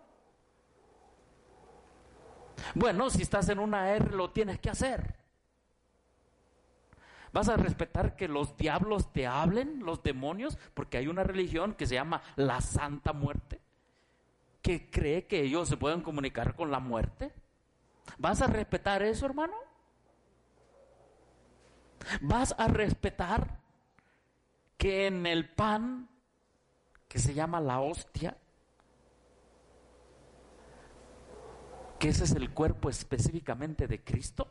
Speaker 1: Bueno, si estás en una R lo tienes que hacer. ¿Vas a respetar que los diablos te hablen, los demonios? Porque hay una religión que se llama la Santa Muerte, que cree que ellos se pueden comunicar con la muerte. ¿Vas a respetar eso, hermano? ¿Vas a respetar que en el pan, que se llama la hostia, que ese es el cuerpo específicamente de Cristo?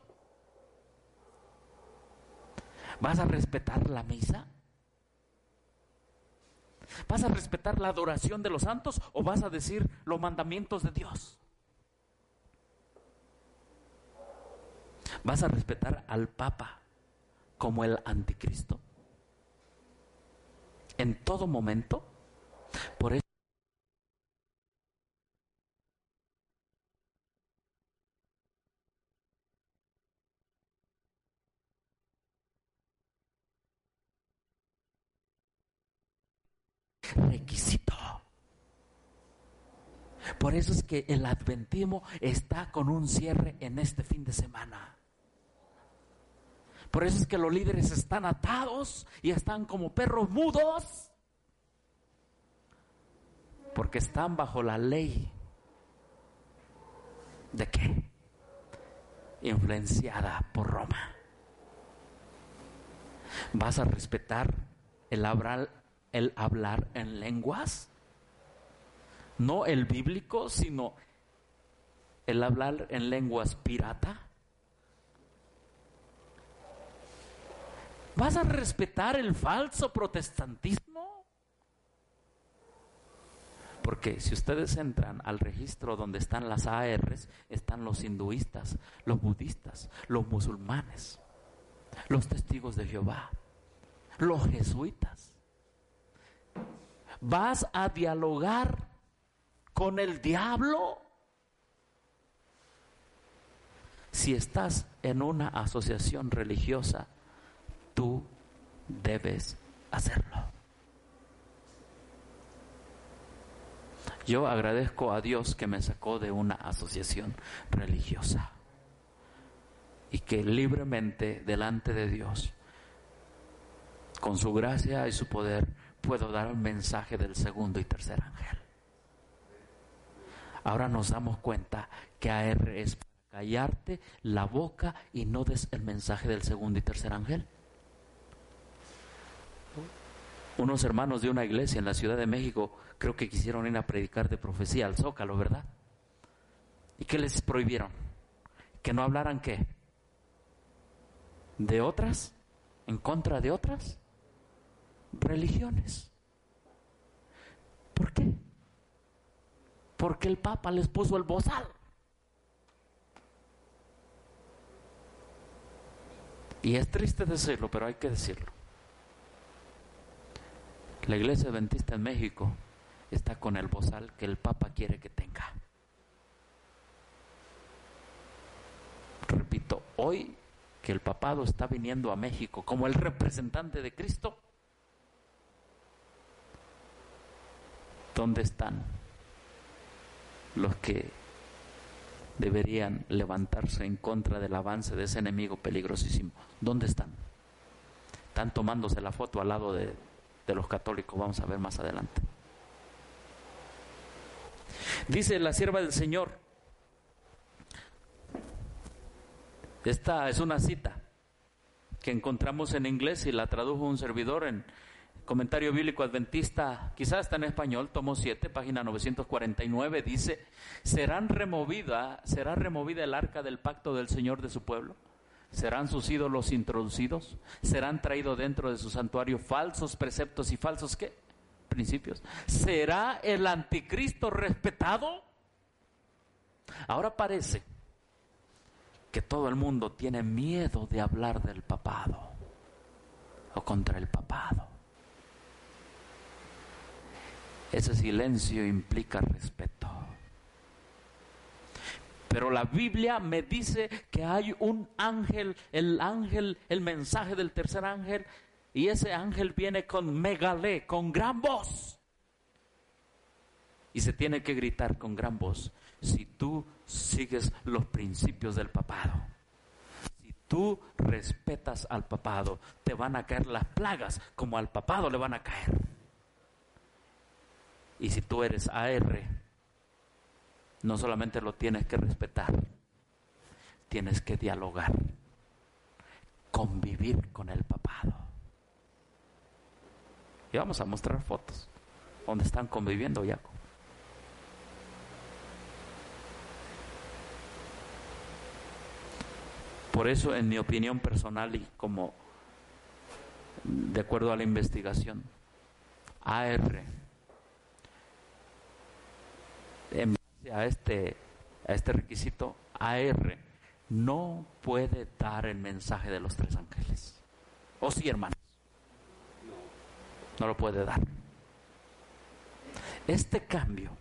Speaker 1: ¿Vas a respetar la misa? ¿Vas a respetar la adoración de los santos o vas a decir los mandamientos de Dios? ¿Vas a respetar al Papa como el anticristo? En todo momento. Por eso requisito. Por eso es que el adventismo está con un cierre en este fin de semana. Por eso es que los líderes están atados y están como perros mudos, porque están bajo la ley. ¿De qué? Influenciada por Roma. ¿Vas a respetar el hablar en lenguas? No el bíblico, sino el hablar en lenguas pirata. ¿Vas a respetar el falso protestantismo? Porque si ustedes entran al registro donde están las ARs, están los hinduistas, los budistas, los musulmanes, los testigos de Jehová, los jesuitas. ¿Vas a dialogar con el diablo? Si estás en una asociación religiosa, tú debes hacerlo. Yo agradezco a Dios que me sacó de una asociación religiosa y que libremente delante de Dios, con su gracia y su poder, puedo dar el mensaje del segundo y tercer ángel. Ahora nos damos cuenta que AR es para callarte la boca y no des el mensaje del segundo y tercer ángel. Unos hermanos de una iglesia en la Ciudad de México creo que quisieron ir a predicar de profecía al Zócalo, ¿verdad? ¿Y qué les prohibieron? Que no hablaran ¿qué? De otras, en contra de otras religiones. ¿Por qué? Porque el Papa les puso el bozal. Y es triste decirlo, pero hay que decirlo. La Iglesia Adventista en México está con el bozal que el Papa quiere que tenga. Repito, hoy que el papado está viniendo a México como el representante de Cristo, ¿dónde están los que deberían levantarse en contra del avance de ese enemigo peligrosísimo? ¿Dónde están? Están tomándose la foto al lado de los católicos, vamos a ver más adelante. Dice la sierva del Señor, esta es una cita que encontramos en inglés y la tradujo un servidor en Comentario Bíblico Adventista, quizás está en español, tomo 7, página 949, dice: será removida el arca del pacto del Señor de su pueblo, serán sus ídolos introducidos, serán traídos dentro de su santuario falsos preceptos y falsos ¿qué? Principios. ¿Será el anticristo respetado? Ahora parece que todo el mundo tiene miedo de hablar del papado o contra el papado. Ese silencio implica respeto. Pero la Biblia me dice que hay un ángel, el mensaje del tercer ángel, y ese ángel viene con megalé, con gran voz. Y se tiene que gritar con gran voz: si tú sigues los principios del papado, si tú respetas al papado, te van a caer las plagas como al papado le van a caer. Y si tú eres AR, no solamente lo tienes que respetar, tienes que dialogar, convivir con el papado. Y vamos a mostrar fotos donde están conviviendo ya. Por eso, en mi opinión personal y como de acuerdo a la investigación, AR, en base a este requisito, AR no puede dar el mensaje de los tres ángeles. ¿O sí, hermanos? No lo puede dar. Este cambio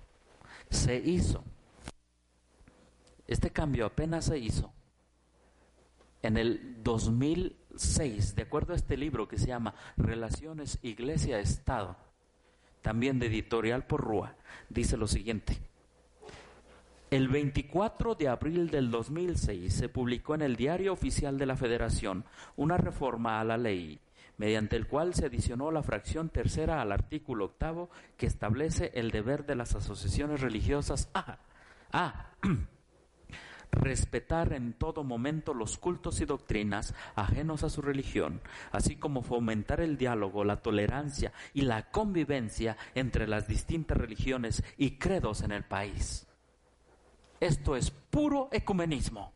Speaker 1: apenas se hizo en el 2006, de acuerdo a este libro que se llama Relaciones Iglesia-Estado, también de Editorial Porrúa, dice lo siguiente: el 24 de abril del 2006 se publicó en el Diario Oficial de la Federación una reforma a la ley, mediante el cual se adicionó la fracción tercera al artículo 8 que establece el deber de las asociaciones religiosas a respetar en todo momento los cultos y doctrinas ajenos a su religión, así como fomentar el diálogo, la tolerancia y la convivencia entre las distintas religiones y credos en el país. Esto es puro ecumenismo.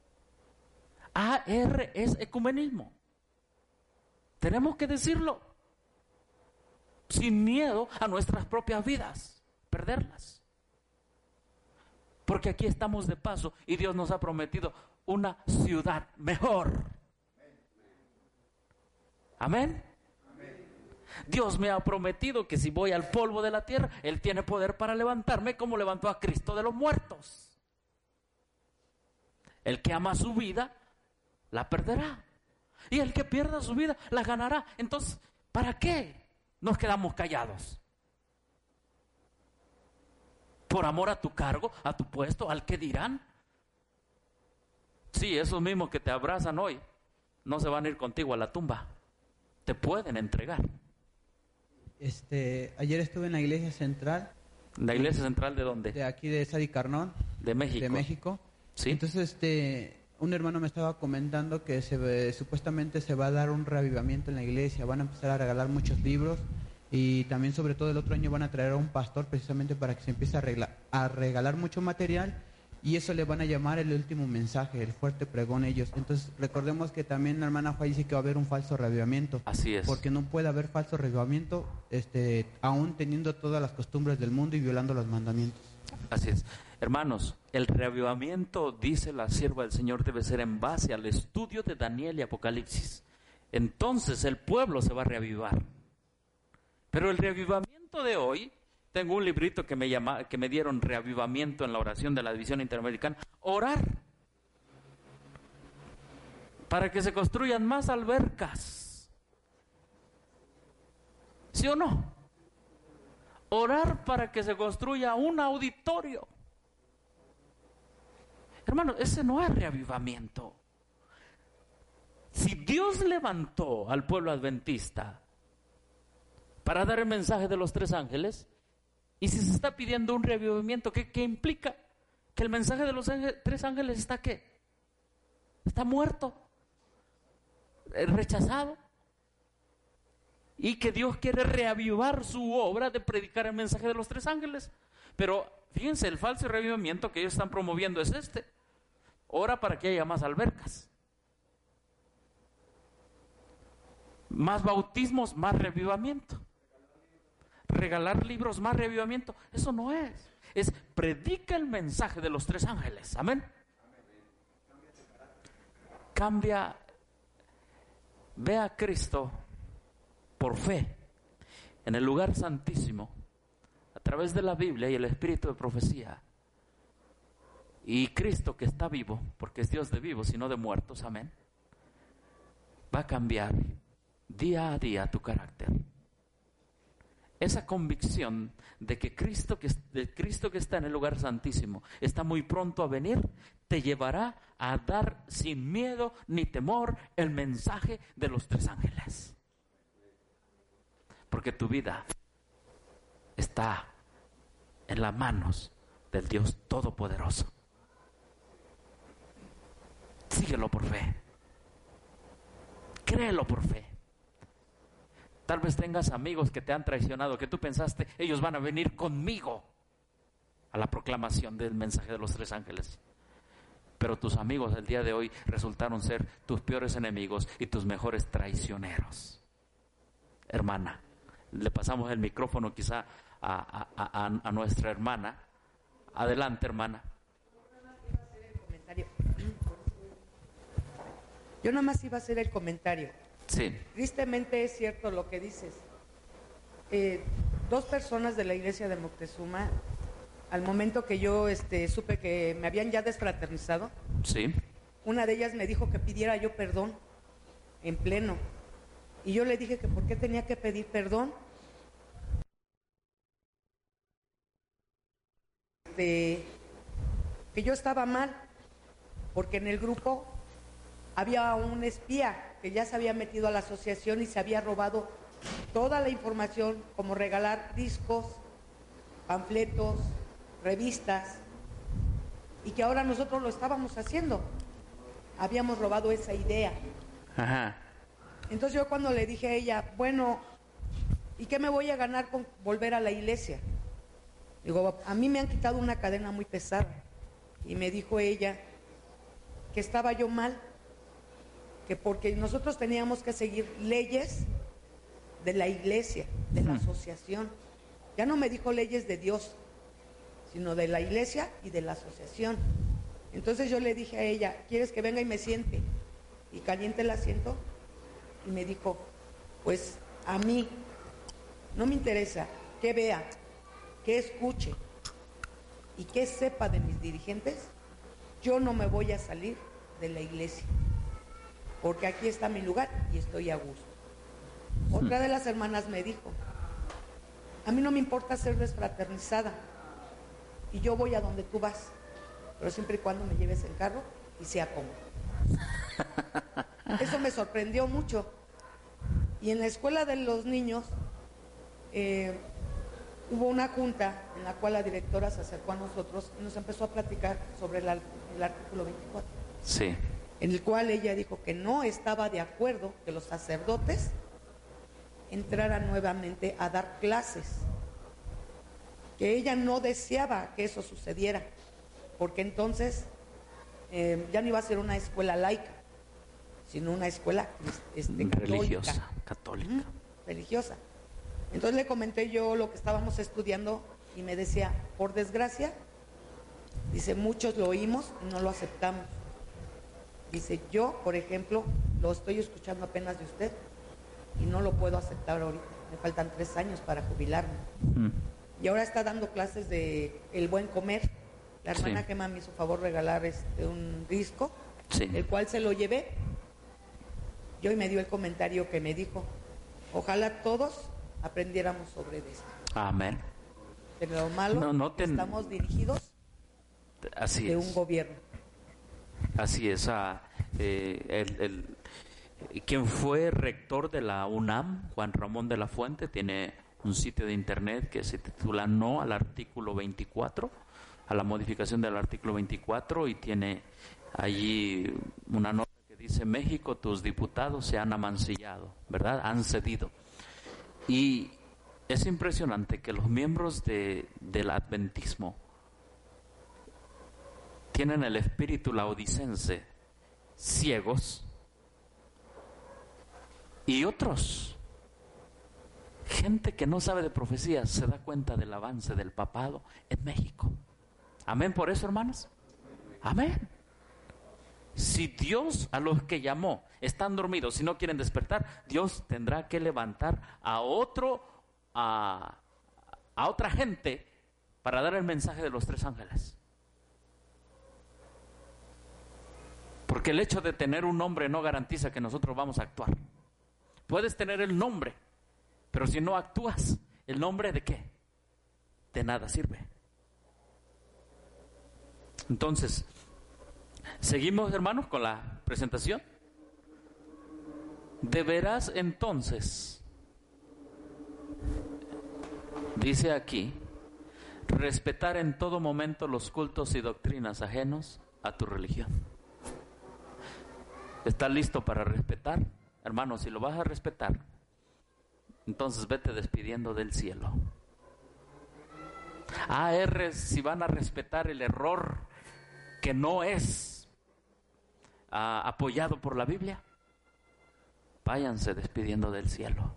Speaker 1: AR es ecumenismo. Tenemos que decirlo, sin miedo a nuestras propias vidas, perderlas. Porque aquí estamos de paso y Dios nos ha prometido una ciudad mejor. Amén. Dios me ha prometido que si voy al polvo de la tierra, Él tiene poder para levantarme como levantó a Cristo de los muertos. El que ama su vida, la perderá. Y el que pierda su vida, la ganará. Entonces, ¿para qué nos quedamos callados? ¿Por amor a tu cargo, a tu puesto, al que dirán? Sí, esos mismos que te abrazan hoy no se van a ir contigo a la tumba. Te pueden entregar.
Speaker 2: Ayer estuve en la iglesia central.
Speaker 1: ¿La iglesia central de dónde?
Speaker 2: De aquí de Sadi Carnón.
Speaker 1: De México.
Speaker 2: De México.
Speaker 1: Sí.
Speaker 2: Entonces, un hermano me estaba comentando que supuestamente se va a dar un reavivamiento en la iglesia. Van a empezar a regalar muchos libros
Speaker 3: Y también sobre todo el otro año van a traer a un pastor precisamente para que se empiece a regalar mucho material, y eso le van a llamar el último mensaje, el fuerte pregón ellos. Entonces recordemos que también la hermana Juárez dice que va a haber un falso reavivamiento.
Speaker 1: Así es.
Speaker 3: Porque no puede haber falso reavivamiento aún teniendo todas las costumbres del mundo y violando los mandamientos.
Speaker 1: Así es. Hermanos, el reavivamiento, dice la sierva del Señor, debe ser en base al estudio de Daniel y Apocalipsis. Entonces el pueblo se va a reavivar. Pero el reavivamiento de hoy, tengo un librito que me dieron, Reavivamiento en la oración de la División Interamericana. Orar para que se construyan más albercas. ¿Sí o no? Orar para que se construya un auditorio. Hermano, ese no es reavivamiento. Si Dios levantó al pueblo adventista para dar el mensaje de los 3 ángeles, y si se está pidiendo un reavivamiento, ¿qué implica? Que el mensaje de los 3 ángeles está ¿qué? Está muerto, rechazado, y que Dios quiere reavivar su obra de predicar el mensaje de los 3 ángeles. Pero fíjense, el falso reavivamiento que ellos están promoviendo es ora para que haya más albercas, más bautismos, más reavivamiento. Regalar libros, más reavivamiento. Eso no es predica el mensaje de los 3 ángeles. Amén. Cambia, ve a Cristo por fe en el lugar santísimo, a través de la Biblia y el espíritu de profecía. Y Cristo, que está vivo, porque es Dios de vivos y no de muertos, amén, va a cambiar día a día tu carácter. Esa convicción de que Cristo que está en el lugar santísimo está muy pronto a venir, te llevará a dar sin miedo ni temor el mensaje de los 3 ángeles. Porque tu vida está en las manos del Dios Todopoderoso. Síguelo por fe. Créelo por fe. Tal vez tengas amigos que te han traicionado, que tú pensaste, ellos van a venir conmigo a la proclamación del mensaje de los 3 ángeles. Pero tus amigos el día de hoy resultaron ser tus peores enemigos y tus mejores traicioneros. Hermana, le pasamos el micrófono quizá a nuestra hermana. Adelante, hermana.
Speaker 4: Yo nomás iba a hacer el comentario.
Speaker 1: Sí.
Speaker 4: Tristemente es cierto lo que dices. 2 personas de la iglesia de Moctezuma, al momento que yo supe que me habían ya desfraternizado,
Speaker 1: Sí.
Speaker 4: una de ellas me dijo que pidiera yo perdón en pleno. Y yo le dije que por qué tenía que pedir perdón. Que yo estaba mal, porque en el grupo había un espía que ya se había metido a la asociación y se había robado toda la información, como regalar discos, panfletos, revistas, y que ahora nosotros lo estábamos haciendo. Habíamos robado esa idea.
Speaker 1: Ajá.
Speaker 4: Entonces yo cuando le dije a ella, bueno, ¿y qué me voy a ganar con volver a la iglesia? Digo, a mí me han quitado una cadena muy pesada. Y me dijo ella que estaba yo mal, que porque nosotros teníamos que seguir leyes de la iglesia, de la asociación. Ya no me dijo leyes de Dios, sino de la iglesia y de la asociación. Entonces yo le dije a ella, ¿quieres que venga y me siente y caliente el asiento? Y me dijo, pues a mí no me interesa que vea, que escuche y que sepa de mis dirigentes. Yo no me voy a salir de la iglesia, porque aquí está mi lugar y estoy a gusto. Otra de las hermanas me dijo, a mí no me importa ser desfraternizada y yo voy a donde tú vas, pero siempre y cuando me lleves el carro y sea cómodo. Eso me sorprendió mucho. Y en la escuela de los niños hubo una junta en la cual la directora se acercó a nosotros y nos empezó a platicar sobre el artículo 24.
Speaker 1: Sí.
Speaker 4: En el cual ella dijo que no estaba de acuerdo que los sacerdotes entrara nuevamente a dar clases, que ella no deseaba que eso sucediera, porque entonces ya no iba a ser una escuela laica, sino una escuela
Speaker 1: religiosa, católica.
Speaker 4: Religiosa. Entonces le comenté yo lo que estábamos estudiando y me decía, por desgracia, dice, muchos lo oímos y no lo aceptamos. Dice, yo, por ejemplo, lo estoy escuchando apenas de usted y no lo puedo aceptar ahorita. Me faltan 3 años para jubilarme. Y ahora está dando clases de El Buen Comer. La hermana Gema me hizo favor regalar un disco, el cual se lo llevé. Y hoy me dio el comentario que me dijo, ojalá todos aprendiéramos sobre esto.
Speaker 1: Amén.
Speaker 4: Pero lo malo, estamos dirigidos de un gobierno.
Speaker 1: Así es. Quien fue rector de la UNAM, Juan Ramón de la Fuente, tiene un sitio de internet que se titula No al artículo 24, a la modificación del artículo 24, y tiene allí una nota que dice: México, tus diputados se han amancillado, ¿verdad? Han cedido. Y es impresionante que los miembros del adventismo tienen el espíritu laodicense, ciegos, y otros, gente que no sabe de profecías, se da cuenta del avance del papado en México. Amén por eso, hermanos. Amén. Si Dios a los que llamó están dormidos, si no quieren despertar, Dios tendrá que levantar a otra gente para dar el mensaje de los 3 ángeles. Porque el hecho de tener un nombre no garantiza que nosotros vamos a actuar. Puedes tener el nombre, pero si no actúas, ¿el nombre de qué? De nada sirve. Entonces, seguimos, hermanos, con la presentación. Deberás entonces, dice aquí, respetar en todo momento los cultos y doctrinas ajenos a tu religión. ¿Estás listo para respetar? Hermano, si lo vas a respetar, entonces vete despidiendo del cielo. Si van a respetar el error que no es apoyado por la Biblia, váyanse despidiendo del cielo.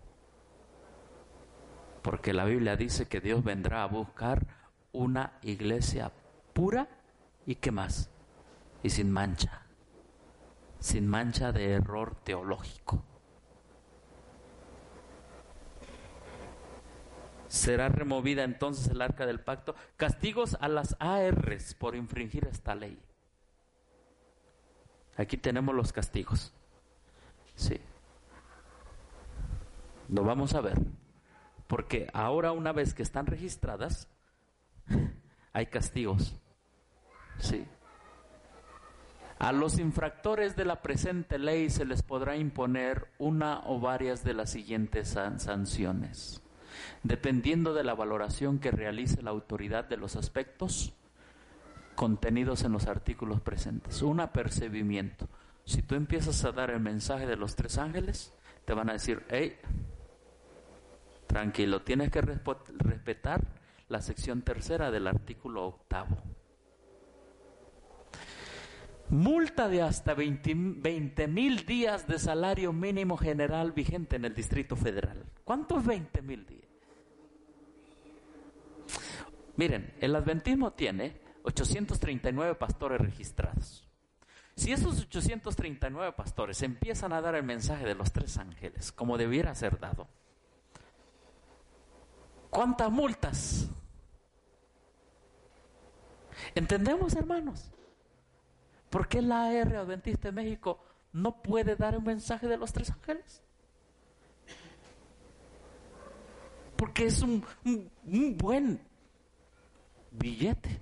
Speaker 1: Porque la Biblia dice que Dios vendrá a buscar una iglesia pura y ¿qué más? Y sin mancha de error teológico. Será removida entonces el arca del pacto. Castigos a las ARs por infringir esta ley. Aquí tenemos los castigos. Sí. Lo vamos a ver. Porque ahora, una vez que están registradas, hay castigos. Sí. A los infractores de la presente ley se les podrá imponer una o varias de las siguientes sanciones, dependiendo de la valoración que realice la autoridad de los aspectos contenidos en los artículos presentes. Un apercibimiento. Si tú empiezas a dar el mensaje de los 3 ángeles, te van a decir: hey, tranquilo, tienes que respetar la sección 3 del artículo 8. Multa de hasta 20,000 días de salario mínimo general vigente en el Distrito Federal. ¿Cuántos 20,000 días? Miren, el adventismo tiene 839 pastores registrados. Si esos 839 pastores empiezan a dar el mensaje de los 3 ángeles, como debiera ser dado, ¿cuántas multas? ¿Entendemos, hermanos? ¿Por qué la AR Adventista de México no puede dar un mensaje de los 3 ángeles? Porque es un buen billete.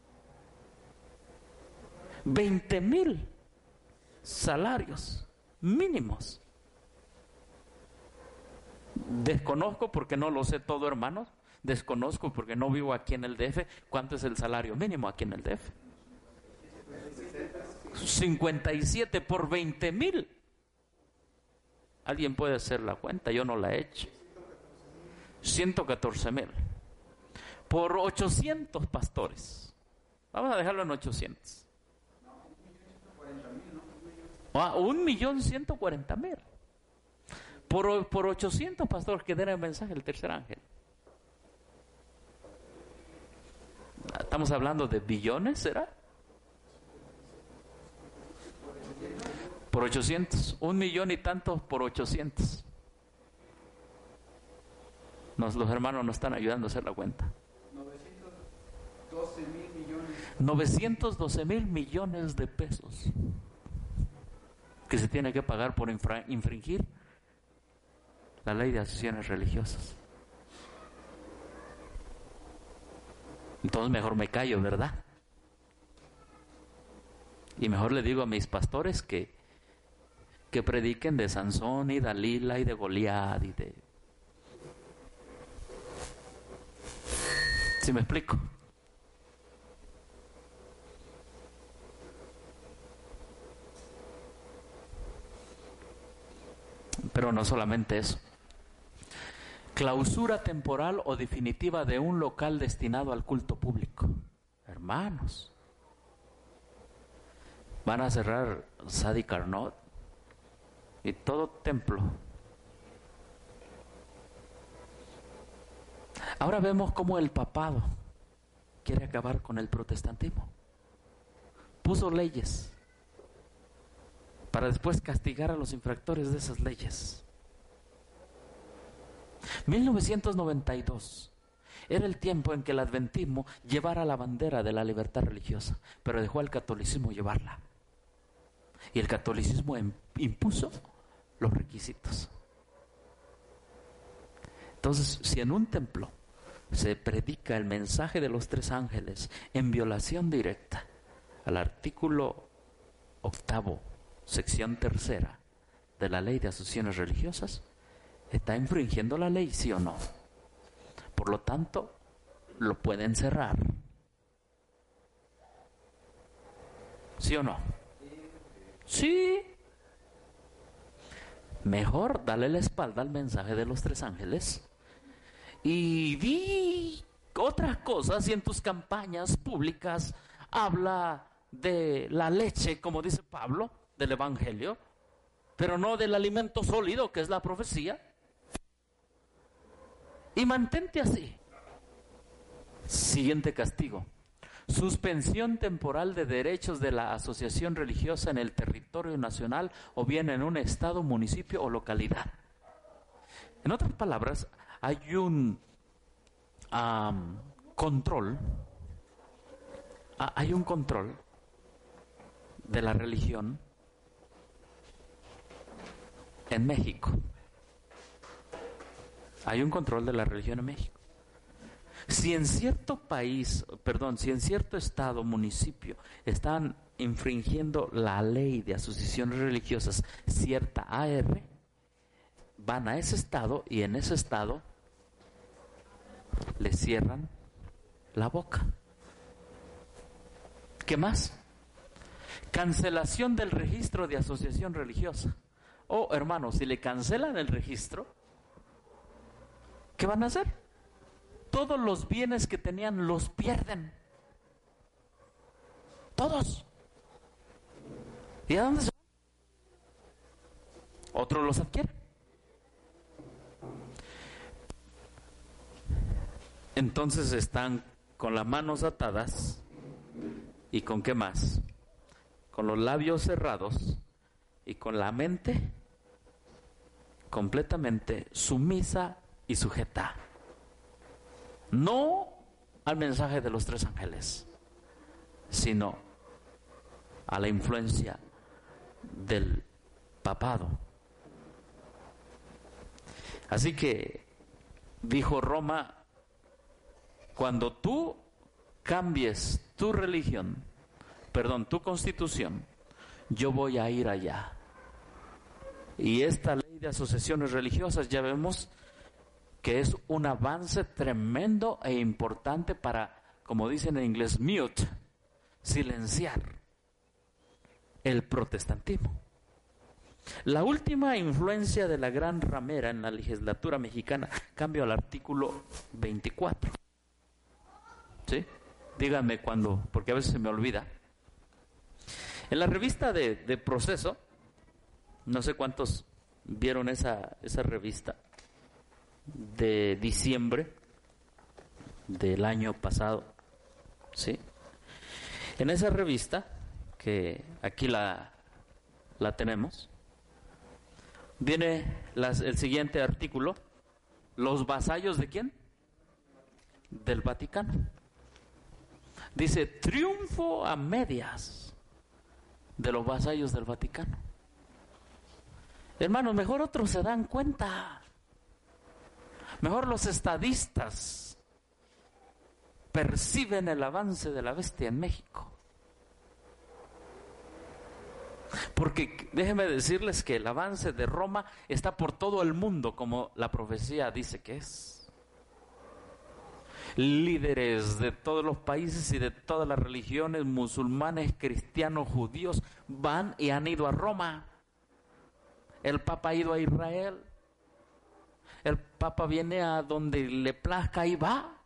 Speaker 1: 20,000 salarios mínimos. Desconozco porque no lo sé todo, hermanos. Desconozco porque no vivo aquí en el DF. ¿Cuánto es el salario mínimo aquí en el DF? 57 por 20,000. Alguien puede hacer la cuenta, yo no la he hecho. 114,000. Por 800 pastores. Vamos a dejarlo en 800. 1.140.000. Por 800 pastores que den el mensaje del tercer ángel. Estamos hablando de billones, ¿será? Por 800, 1.000.000 y tantos por 800. Los hermanos nos están ayudando a hacer la cuenta. 912 mil millones de pesos que se tiene que pagar por infringir la ley de asociaciones religiosas. Entonces mejor me callo, ¿verdad? Y mejor le digo a mis pastores que prediquen de Sansón y Dalila y de Goliat y de... ¿Sí me explico? Pero no solamente eso. Clausura temporal o definitiva de un local destinado al culto público. Hermanos, van a cerrar Sadi Carnot y todo templo. Ahora vemos cómo el papado quiere acabar con el protestantismo. Puso leyes para después castigar a los infractores de esas leyes. 1992 era el tiempo en que el adventismo llevara la bandera de la libertad religiosa, pero dejó al catolicismo llevarla. Y el catolicismo impuso los requisitos. Entonces, si en un templo se predica el mensaje de los tres ángeles en violación directa al artículo 8, sección 3 de la ley de asociaciones religiosas, ¿está infringiendo la ley, sí o no? Por lo tanto, lo pueden cerrar. ¿Sí o no? Sí. Mejor dale la espalda al mensaje de los tres ángeles y di otras cosas, y en tus campañas públicas habla de la leche, como dice Pablo, del evangelio, pero no del alimento sólido que es la profecía. Y mantente así. Siguiente castigo: suspensión temporal de derechos de la asociación religiosa en el territorio nacional o bien en un estado, municipio o localidad. En otras palabras, hay un control de la religión en México. Hay un control de la religión en México. Si en cierto país, si en cierto estado, municipio, están infringiendo la ley de asociaciones religiosas, cierta AR, van a ese estado y en ese estado le cierran la boca. ¿Qué más? Cancelación del registro de asociación religiosa. Oh, hermanos, si le cancelan el registro, ¿qué van a hacer? Todos los bienes que tenían los pierden. Todos. ¿Y a dónde se van? Otros los adquieren. Entonces están con las manos atadas y con ¿qué más? Con los labios cerrados y con la mente completamente sumisa y sujeta. No al mensaje de los tres ángeles, sino a la influencia del papado. Así que dijo Roma: cuando tú cambies tu religión, tu constitución, yo voy a ir allá. Y esta ley de asociaciones religiosas ya vemos que es un avance tremendo e importante para, como dicen en inglés, mute, silenciar el protestantismo. La última influencia de la gran ramera en la legislatura mexicana, cambio al artículo 24. ¿Sí? Díganme cuándo, porque a veces se me olvida. En la revista de Proceso, no sé cuántos vieron esa revista de diciembre del año pasado, ¿sí? En esa revista, que aquí la tenemos, viene el siguiente artículo: ¿los vasallos de quién? Del Vaticano. Dice: triunfo a medias de los vasallos del Vaticano. Hermanos, mejor otros se dan cuenta. Mejor los estadistas perciben el avance de la bestia en México. Porque déjenme decirles que el avance de Roma está por todo el mundo, como la profecía dice que es. Líderes de todos los países y de todas las religiones, musulmanes, cristianos, judíos, van y han ido a Roma. El Papa ha ido a Israel. El Papa viene a donde le plazca y va.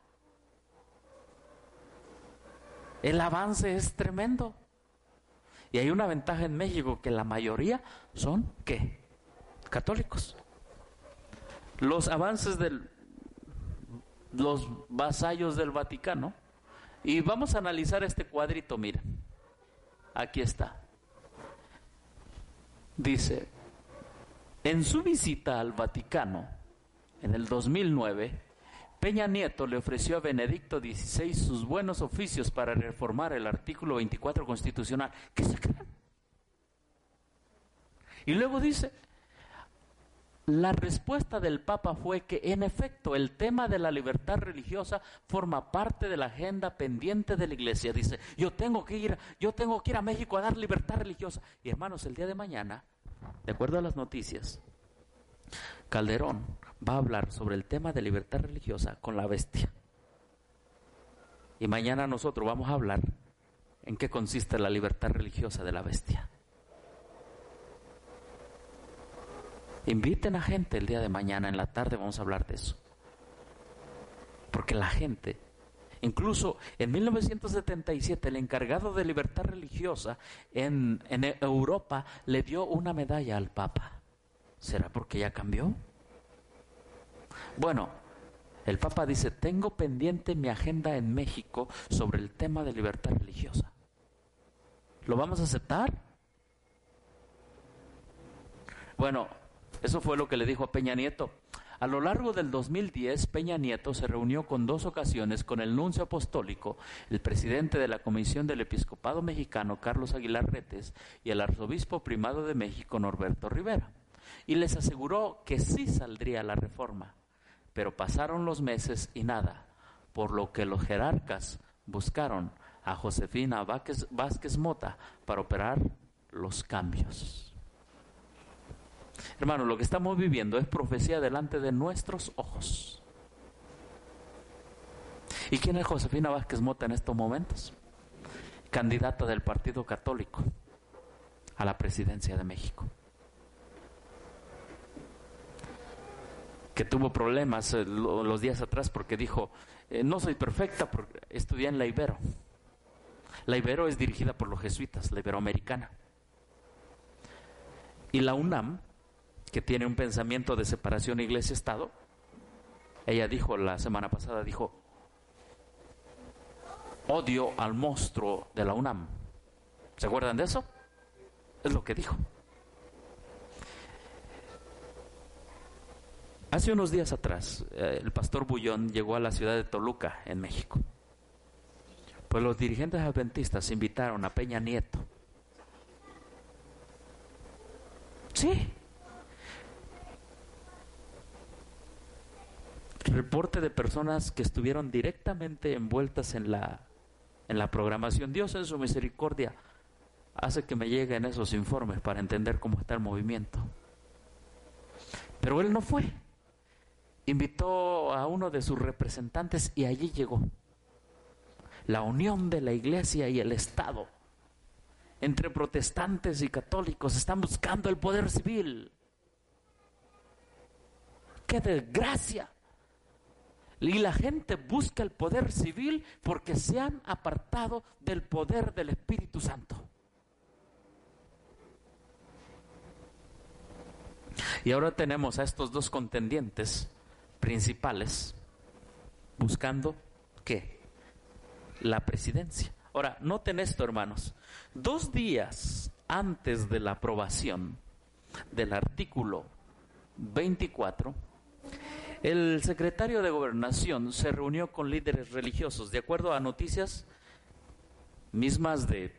Speaker 1: El avance es tremendo. Y hay una ventaja en México, que la mayoría son, ¿qué? Católicos. Los avances de los vasallos del Vaticano. Y vamos a analizar este cuadrito, miren. Aquí está. Dice: en su visita al Vaticano, en el 2009, Peña Nieto le ofreció a Benedicto XVI sus buenos oficios para reformar el artículo 24 constitucional. ¿Qué se creen? Y luego dice: la respuesta del Papa fue que, en efecto, el tema de la libertad religiosa forma parte de la agenda pendiente de la Iglesia. Dice: yo tengo que ir a México a dar libertad religiosa. Y hermanos, el día de mañana, de acuerdo a las noticias, Calderón va a hablar sobre el tema de libertad religiosa con la bestia. Y mañana nosotros vamos a hablar en qué consiste la libertad religiosa de la bestia. Inviten a gente el día de mañana, en la tarde vamos a hablar de eso. Porque la gente, incluso en 1977, el encargado de libertad religiosa en Europa le dio una medalla al Papa. ¿Será porque ya cambió? Bueno, el Papa dice: tengo pendiente mi agenda en México sobre el tema de libertad religiosa. ¿Lo vamos a aceptar? Bueno, eso fue lo que le dijo a Peña Nieto. A lo largo del 2010, Peña Nieto se reunió con 2 ocasiones con el nuncio apostólico, el presidente de la Comisión del Episcopado Mexicano, Carlos Aguilar Retes, y el arzobispo primado de México, Norberto Rivera. Y les aseguró que sí saldría la reforma, pero pasaron los meses y nada, por lo que los jerarcas buscaron a Josefina Vázquez Mota para operar los cambios. Hermano, lo que estamos viviendo es profecía delante de nuestros ojos. ¿Y quién es Josefina Vázquez Mota en estos momentos? Candidata del Partido Católico a la presidencia de México. Que tuvo problemas los días atrás porque dijo: no soy perfecta porque estudié en la Ibero. La Ibero es dirigida por los jesuitas, la Iberoamericana. Y la UNAM, que tiene un pensamiento de separación Iglesia-Estado, ella dijo la semana pasada, odio al monstruo de la UNAM. ¿Se acuerdan de eso? Es lo que dijo. Hace unos días atrás, el pastor Bullón llegó a la ciudad de Toluca, en México. Pues los dirigentes adventistas invitaron a Peña Nieto. Sí. Reporte de personas que estuvieron directamente envueltas en la programación. Dios en su misericordia hace que me lleguen esos informes para entender cómo está el movimiento. Pero él no fue. Invitó a uno de sus representantes y allí llegó. La unión de la Iglesia y el Estado entre protestantes y católicos. Están buscando el poder civil. ¡Qué desgracia! Y la gente busca el poder civil porque se han apartado del poder del Espíritu Santo. Y ahora tenemos a estos dos contendientes principales buscando ¿qué? La presidencia. Ahora, noten esto, hermanos. 2 días antes de la aprobación del artículo 24, el secretario de Gobernación se reunió con líderes religiosos. De acuerdo a noticias mismas de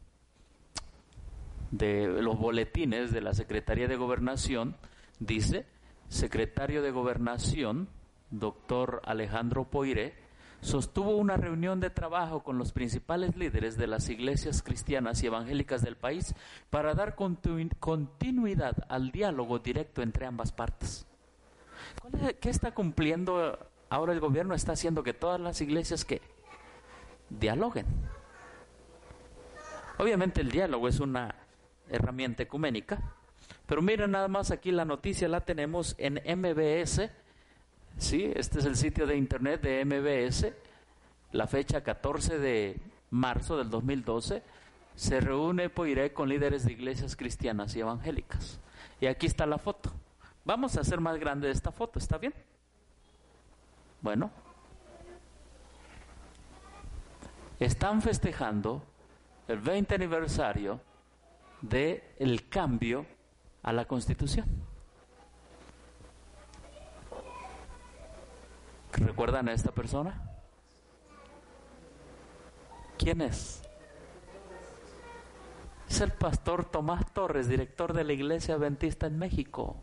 Speaker 1: los boletines de la Secretaría de Gobernación, dice: secretario de Gobernación, doctor Alejandro Poiré, sostuvo una reunión de trabajo con los principales líderes de las iglesias cristianas y evangélicas del país para dar continuidad al diálogo directo entre ambas partes. ¿Qué está cumpliendo ahora el gobierno? Está haciendo que todas las iglesias que dialoguen. Obviamente el diálogo es una herramienta ecuménica, pero miren nada más, aquí la noticia la tenemos en MBS. Sí, este es el sitio de internet de MBS. La fecha 14 de marzo del 2012, se reúne Poiré con líderes de iglesias cristianas y evangélicas. Y aquí está la foto. Vamos a hacer más grande esta foto, ¿está bien? Bueno, están festejando el 20 aniversario del cambio a la Constitución. ¿Recuerdan a esta persona? ¿Quién es? Es el pastor Tomás Torres, director de la Iglesia Adventista en México.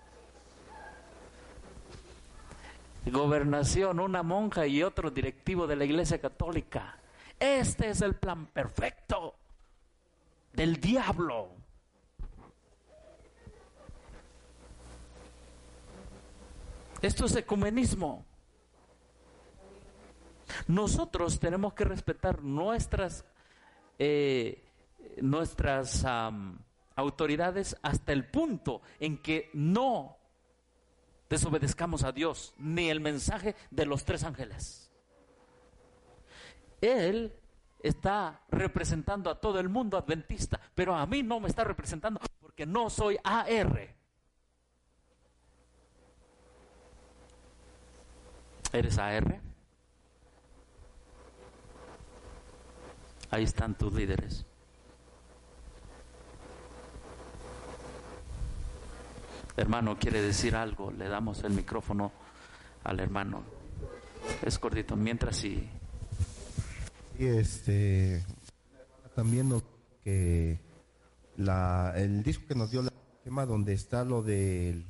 Speaker 1: Gobernación, una monja y otro directivo de la Iglesia Católica. Este es el plan perfecto del diablo. Esto es ecumenismo. Nosotros tenemos que respetar nuestras autoridades hasta el punto en que no desobedezcamos a Dios ni el mensaje de los 3 ángeles. Él está representando a todo el mundo adventista, pero a mí no me está representando porque no soy AR. ¿Eres AR? Ahí están tus líderes. Hermano, ¿quiere decir algo? Le damos el micrófono al hermano. Es cortito, mientras y
Speaker 5: también que el disco que nos dio la tema donde está lo del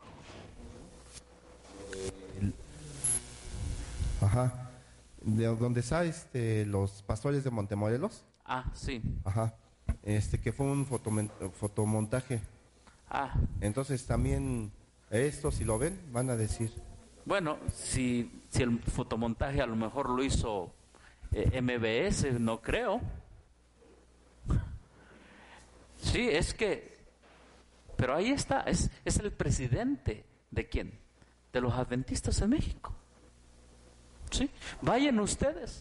Speaker 5: donde está los pastores de Montemorelos.
Speaker 1: Sí.
Speaker 5: Que fue un fotomontaje. Entonces también esto, si lo ven, van a decir.
Speaker 1: Bueno, si el fotomontaje a lo mejor lo hizo MBS, no creo. Sí, es que, pero ahí está, es el presidente. ¿De quién? De los adventistas en México. Sí, vayan ustedes.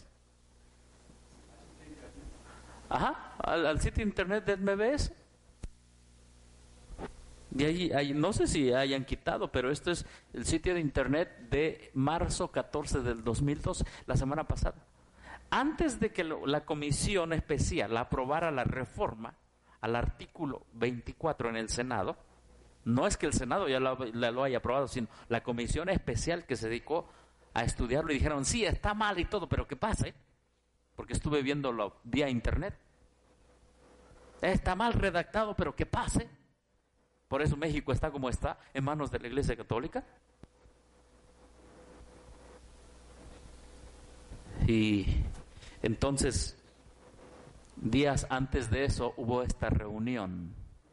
Speaker 1: Al sitio internet de MBS. Y ahí, no sé si hayan quitado, pero esto es el sitio de internet de marzo 14 del 2012, la semana pasada. Antes de que la comisión especial aprobara la reforma al artículo 24 en el Senado, no es que el Senado ya lo haya aprobado, sino la comisión especial que se dedicó a estudiarlo y dijeron, sí, está mal y todo, pero que pase, porque estuve viéndolo vía internet. Está mal redactado, pero que pase. Por eso México está como está, en manos de la Iglesia Católica. Y entonces, días antes de eso, hubo esta reunión.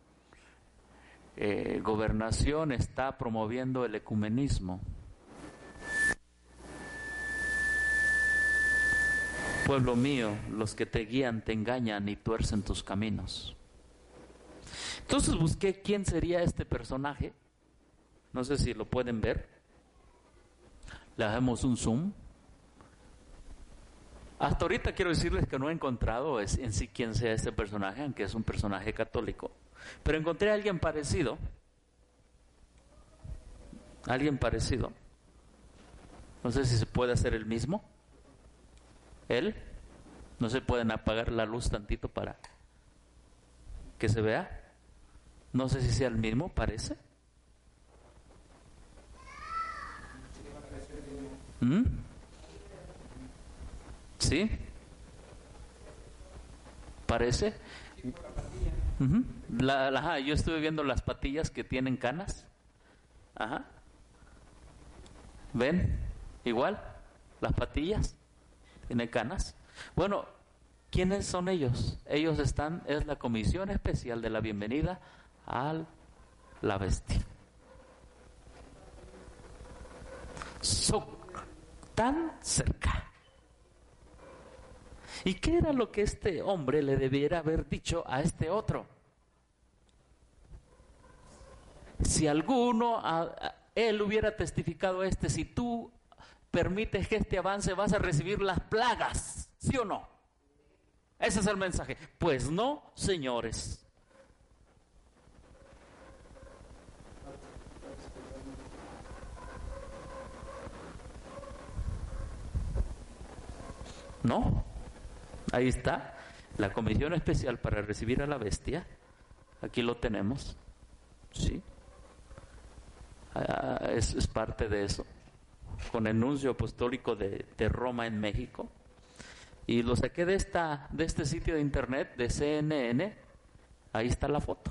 Speaker 1: Gobernación está promoviendo el ecumenismo. Pueblo mío, los que te guían te engañan y tuercen tus caminos. Entonces busqué quién sería este personaje. No sé si lo pueden ver. Le hacemos un zoom. Hasta ahorita quiero decirles que no he encontrado en sí quién sea este personaje, aunque es un personaje católico. Pero encontré a alguien parecido. Alguien parecido. No sé si se puede hacer el mismo. Él. No se pueden apagar la luz tantito para que se vea. No sé si sea el mismo, parece. ¿Sí? ¿Parece? Yo estuve viendo las patillas que tienen canas. Ajá. ¿Ven? Igual, las patillas tienen canas. Bueno, ¿quiénes son ellos? Ellos es la Comisión Especial de la Bienvenida a la Bestia. Tan cerca. ¿Y qué era lo que este hombre le debiera haber dicho a este otro? Si alguno, él hubiera testificado si tú permites que este avance vas a recibir las plagas, ¿sí o no? Ese es el mensaje. Pues no, señores. No, ahí está, la Comisión Especial para recibir a la Bestia, aquí lo tenemos, ¿sí? Es parte de eso, con el nuncio apostólico de Roma en México, y lo saqué de este sitio de internet, de CNN, ahí está la foto.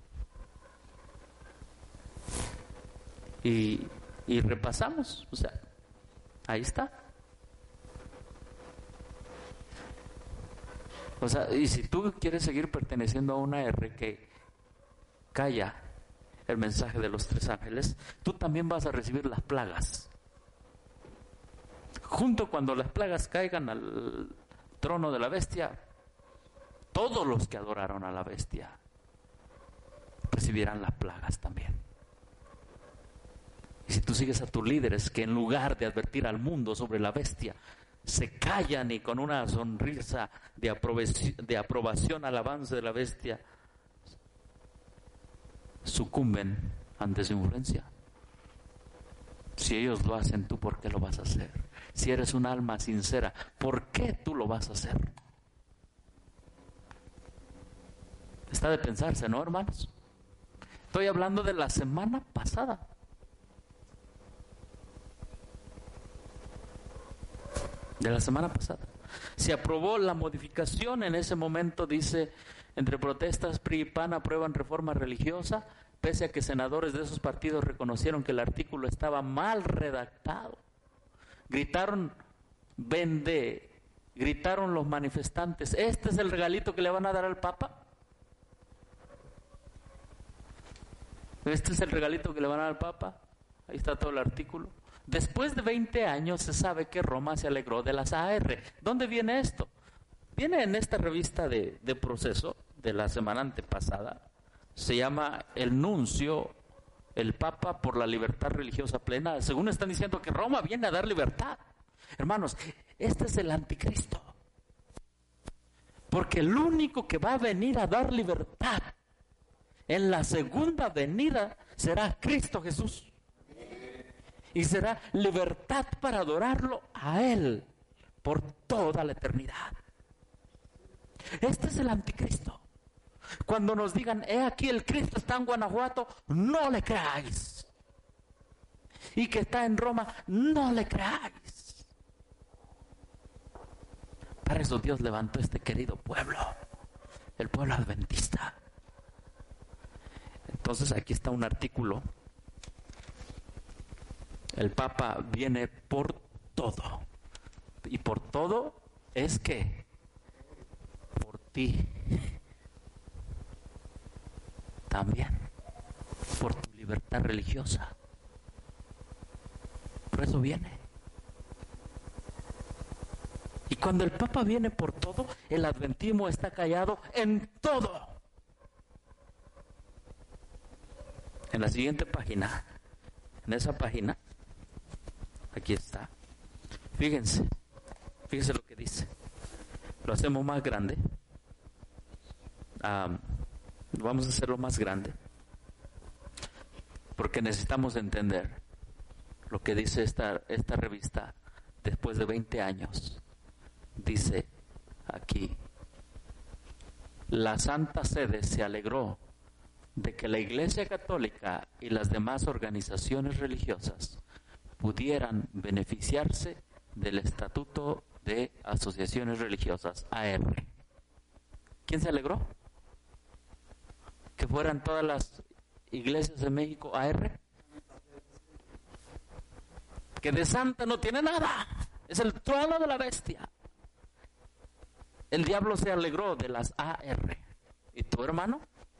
Speaker 1: Y repasamos, o sea, ahí está. O sea, y si tú quieres seguir perteneciendo a una R que calla el mensaje de los 3 ángeles, tú también vas a recibir las plagas. Junto cuando las plagas caigan al trono de la bestia, todos los que adoraron a la bestia recibirán las plagas también. Y si tú sigues a tus líderes que en lugar de advertir al mundo sobre la bestia, se callan y con una sonrisa de aprobación al avance de la bestia sucumben ante su influencia. Si ellos lo hacen, ¿tú por qué lo vas a hacer? Si eres un alma sincera, ¿por qué tú lo vas a hacer? Está de pensarse, ¿no, hermanos? Estoy hablando de la semana pasada. De la semana pasada. Se aprobó la modificación en ese momento, dice, entre protestas, PRI y PAN aprueban reforma religiosa, pese a que senadores de esos partidos reconocieron que el artículo estaba mal redactado. Gritaron los manifestantes, ¿este es el regalito que le van a dar al Papa? ¿Este es el regalito que le van a dar al Papa? Ahí está todo el artículo. Después de 20 años se sabe que Roma se alegró de las AR. ¿Dónde viene esto? Viene en esta revista de Proceso de la semana antepasada. Se llama El Nuncio, el Papa por la Libertad Religiosa Plena. Según están diciendo que Roma viene a dar libertad. Hermanos, este es el anticristo. Porque el único que va a venir a dar libertad en la segunda venida será Cristo Jesús. Y será libertad para adorarlo a Él por toda la eternidad. Este es el anticristo. Cuando nos digan, he aquí el Cristo está en Guanajuato, no le creáis. Y que está en Roma, no le creáis. Para eso Dios levantó este querido pueblo, el pueblo adventista. Entonces aquí está un artículo. El Papa viene por todo. Y por todo es que por ti también, por tu libertad religiosa. Por eso viene. Y Cuando el Papa viene por todo, el adventismo está callado en todo. En la siguiente página, en esa página, aquí está. Fíjense lo que dice. Lo hacemos más grande. Vamos a hacerlo más grande. Porque necesitamos entender lo que dice esta revista después de 20 años. Dice aquí: la Santa Sede se alegró de que la Iglesia Católica y las demás organizaciones religiosas pudieran beneficiarse del Estatuto de Asociaciones Religiosas, AR. ¿Quién se alegró? ¿Que fueran todas las iglesias de México AR? Que de santa no tiene nada, es el trono de la bestia. El diablo se alegró de las AR. ¿Y tú, hermano?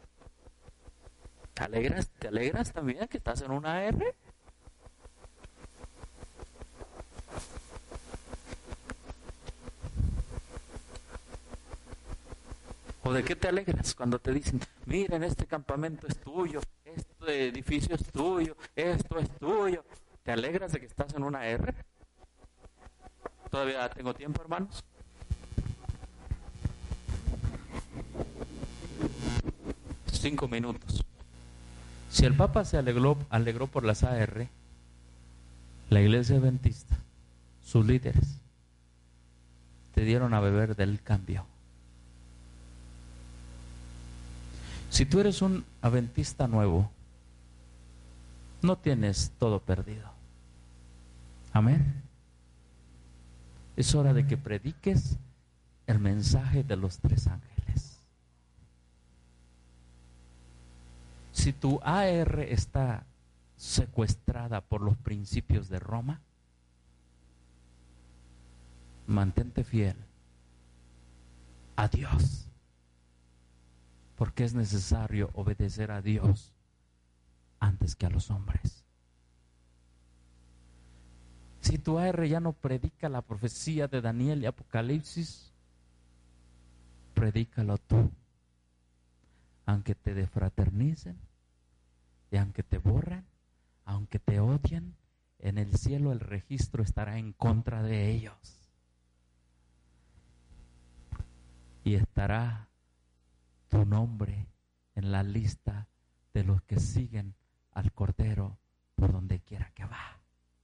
Speaker 1: ¿Te alegras también que estás en una AR? ¿O de qué te alegras cuando te dicen, miren, este campamento es tuyo, este edificio es tuyo, esto es tuyo? ¿Te alegras de que estás en una R? ¿Todavía tengo tiempo, hermanos? Cinco minutos. Si el Papa se alegró por las AR, la Iglesia Adventista, sus líderes, te dieron a beber del cambio. Si tú eres un adventista nuevo, no tienes todo perdido. Amén. Es hora de que prediques el mensaje de los tres ángeles. Si tu AR está secuestrada por los principios de Roma, mantente fiel a Dios. Porque es necesario obedecer a Dios antes que a los hombres. Si tu AR ya no predica la profecía de Daniel y Apocalipsis, predícalo tú. Aunque te defraternicen y aunque te borren, aunque te odien, en el cielo el registro estará en contra de ellos. Y estará tu nombre en la lista de los que siguen al Cordero por donde quiera que va.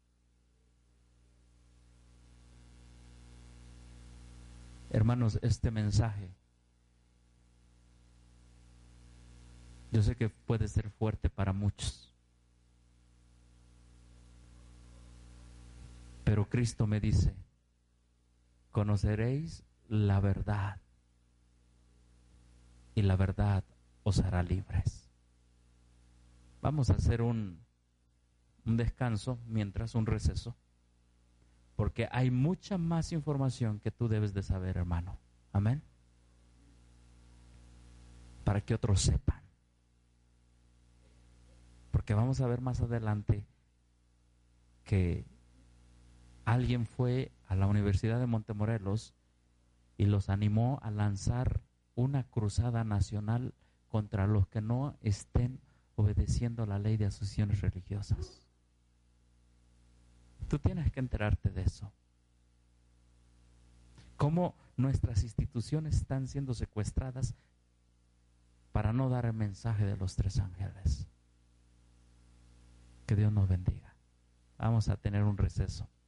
Speaker 1: Hermanos, este mensaje, yo sé que puede ser fuerte para muchos, pero Cristo me dice, conoceréis la verdad y la verdad os hará libres. Vamos a hacer un descanso, mientras un receso, porque hay mucha más información que tú debes de saber, hermano. Amén. Para que otros sepan. Porque vamos a ver más adelante que alguien fue a la Universidad de Montemorelos y los animó a lanzar una cruzada nacional contra los que no estén obedeciendo la ley de asociaciones religiosas. Tú tienes que enterarte de eso. Cómo nuestras instituciones están siendo secuestradas para no dar el mensaje de los tres ángeles. Que Dios nos bendiga. Vamos a tener un receso.